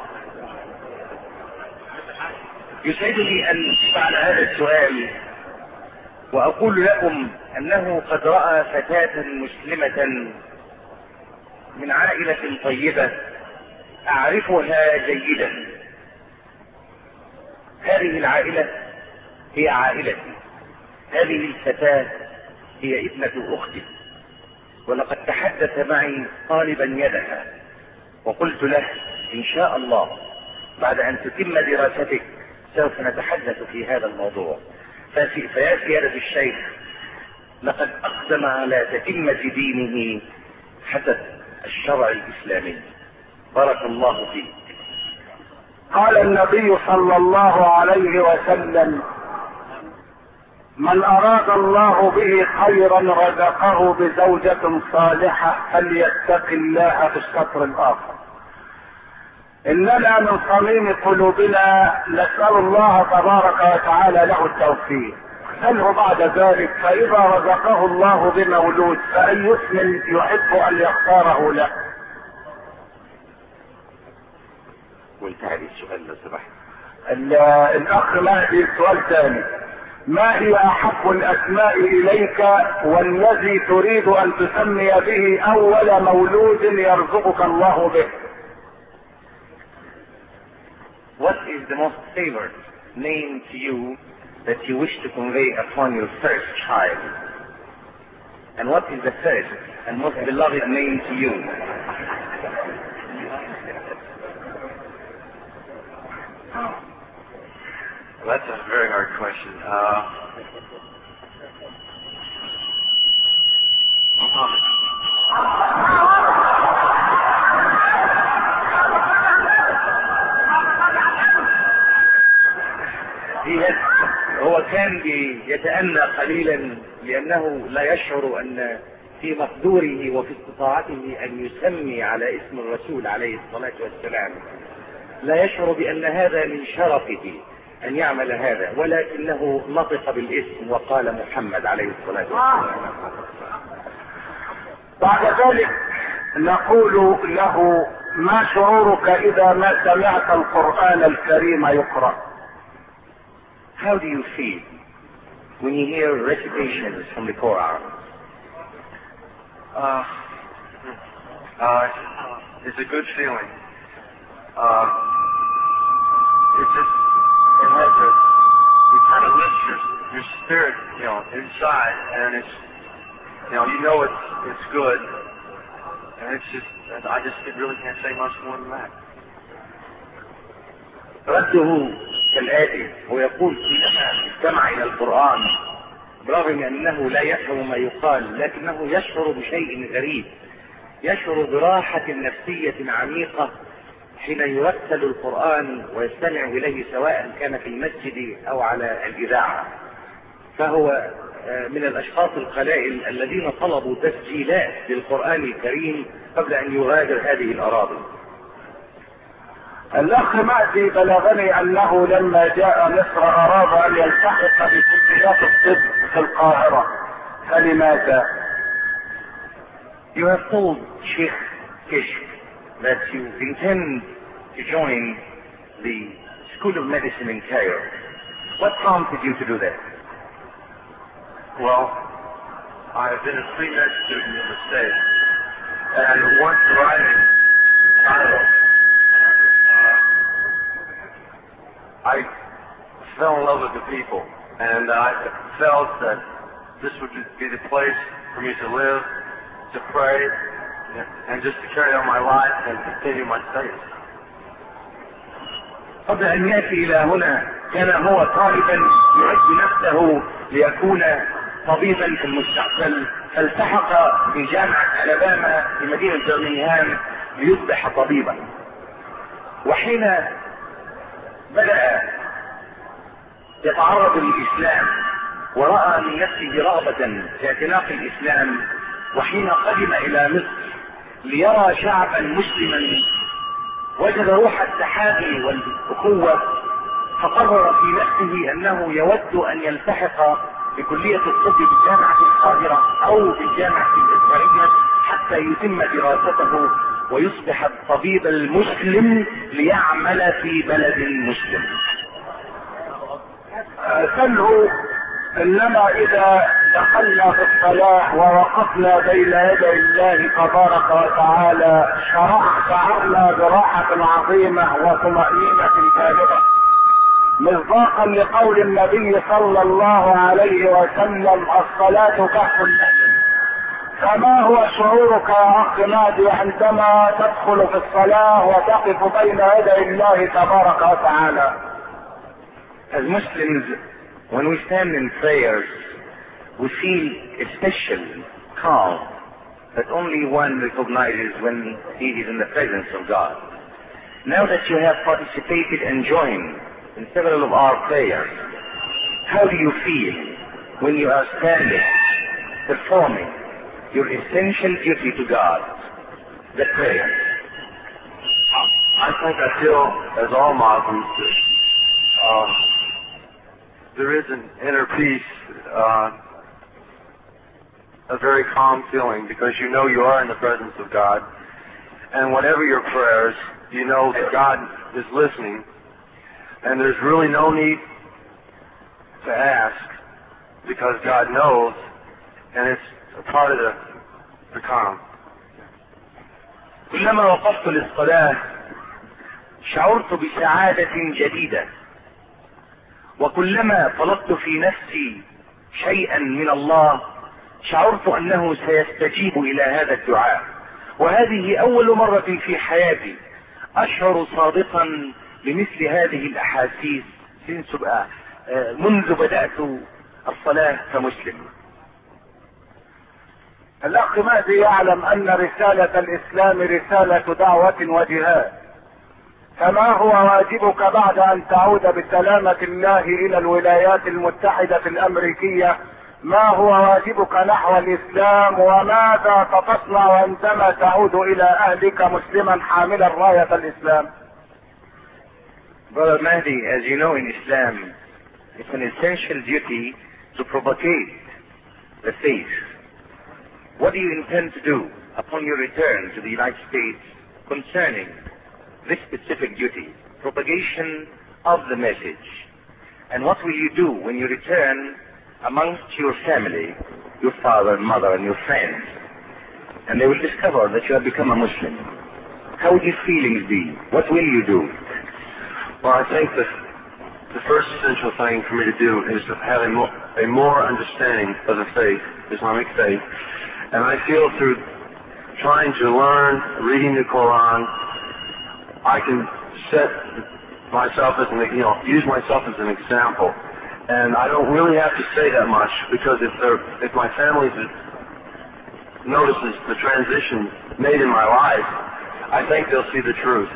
يسعدني أن أفعل هذا السؤال وأقول لكم أنه قد رأى فتاة مسلمة من عائلة طيبة اعرفها جيدا. هذه العائلة هي عائلتي، هذه الفتاة هي ابنة اختي، ولقد تحدث معي طالبا يدها وقلت له ان شاء الله بعد ان تتم دراستك سوف نتحدث في هذا الموضوع. فيا سيادة الشيخ، لقد اقدم على تتمة دينه حسب الشرع الاسلامي. بارك الله فيك. قال النبي صلى الله عليه وسلم: من اراد الله به خيرا رزقه بزوجة صالحة فليتق الله في الشطر الاخر. اننا من صميم قلوبنا نسأل الله تبارك وتعالى له التوفيق، سله بعد ذلك فاذا رزقه الله بمولود فاي اسم يحب ان يختاره له. وانتهى لي السؤال لو سمحت. الاخ مهدي سؤال ثاني: ما هي احب الاسماء اليك والذي تريد ان تسمي به اول مولود يرزقك الله به؟ What is the most favored name to you that you wish to convey upon your first child? And what is the first and most beloved name to you? That's a very hard question. هو كان يتأنى قليلا لأنه لا يشعر أن في مقدوره وفي استطاعته أن يسمي على اسم الرسول عليه الصلاة والسلام. لا يشعر بأن هذا من شرفه أن يعمل هذا، ولكنه نطق بالاسم وقال محمد عليه الصلاة والسلام. بعد ذلك نقول له: ما شعورك إذا ما سمعت القرآن الكريم يقرأ؟ How do you feel when you hear recitations from the Quran? It's a good feeling. It's just, it kind of lifts your spirit, inside, and it's, it's good, and it's just, it really can't say much more than that. رده كالآتي: هو يقول كلما استمع إلى القرآن برغم أنه لا يفهم ما يقال لكنه يشعر بشيء غريب، يشعر براحة نفسية عميقة حين يرتل القرآن ويستمع إليه سواء كان في المسجد أو على الإذاعة. فهو من الأشخاص القلائل الذين طلبوا تسجيلات للقرآن الكريم قبل أن يغادر هذه الأراضي. الأخ مهدي بلغني أنه لما جاء مصر أراد أن يلتحق بكليات الطب في القاهرة، فلماذا؟ You have told Sheikh Kishk that you intend to join the School of Medicine in Cairo. What prompted you to do that? Well, I have been a pre-med student in the States, and once arriving in Cairo, I fell in love with the people, and I felt that this would be the place for me to live, to pray, and just to carry on my life and continue my studies. قبل أن يأتي إلى هنا كان هو طالبا يعد نفسه ليكون طبيبا في المستقبل، فالتحق بجامعة ألاباما في مدينة برمنغهام ليصبح طبيبا. وحين بدأ يتعرض للإسلام ورأى من نفسه رغبة في اعتناق الإسلام، وحين قدم إلى مصر ليرى شعبا مسلما وجد روح التحابي والأخوة، فقرر في نفسه أنه يود أن يلتحق بكلية الطب بجامعة القاهرة أو بالجامعة الإسرائيلية حتى يتم دراسته ويصبح الطبيب المسلم ليعمل في بلد مسلم. سله انما اذا دخلنا في الصلاة ووقفنا بين يدي الله تبارك وتعالى شعرنا براحة عظيمة وطمأنينة بالغة، مصداقا لقول النبي صلى الله عليه وسلم: الصلاة كهف المؤمن. فما هو شعورك يا اخ نادي عندما تدخل في الصلاة وتقف بين يدي الله تبارك وتعالى؟ As Muslims, when we stand in prayers, we feel a special calm that only one recognizes when he is in the presence of God. Now that you have participated and joined in several of our prayers, how do you feel when you are standing, performing your essential duty to God, the prayer? I think I feel, as all Muslims, there is an inner peace, a very calm feeling, because you know you are in the presence of God, and whatever your prayers, you know that God is listening, and there's really no need to ask, because God knows, and it's a part of the calm. كلما وقفت للصلاة شعرت بسعادة جديدة، وكلما طلبت في نفسي شيئا من الله شعرت انه سيستجيب الى هذا الدعاء. وهذه اول مرة في حياتي اشعر صادقا بمثل هذه الاحاسيس منذ بدأت الصلاة كمسلم. الاخ مهدي يعلم ان رسالة الاسلام رسالة دعوة وجهاد، فما هو واجبك بعد ان تعود بسلامة الله الى الولايات المتحدة الامريكية؟ ما هو واجبك نحو الاسلام، وماذا ستصنع عندما تعود الى اهلك مسلما حاملا راية الاسلام؟ Brother Mahdi, as you know, in Islam, it's an essential duty to propagate the faith. What do you intend to do upon your return to the United States concerning this specific duty, propagation of the message? And what will you do when you return amongst your family, your father, mother, and your friends, and they will discover that you have become a Muslim? How will your feelings be? What will you do? Well, I think that the first essential thing for me to do is to have a more understanding of the faith, Islamic faith. And I feel through trying to learn, reading the Quran, I can set myself as use myself as an example. And I don't really have to say that much, because if my family notices the transition made in my life, I think they'll see the truth.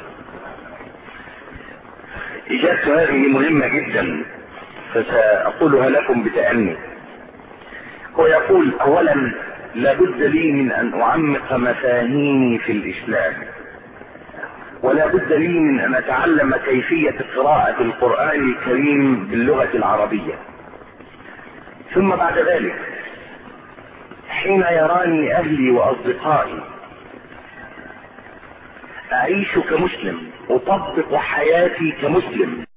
إجابة هذه مهمة جدا، فسأقولها لكم بتأني. هو يقول: أولا لابد لي من أن أعمق مفاهيمي في الإسلام، ولا بد لي من أن أتعلم كيفية قراءة القرآن الكريم باللغة العربية. ثم بعد ذلك حين يراني أهلي وأصدقائي أعيش كمسلم، أطبق حياتي كمسلم،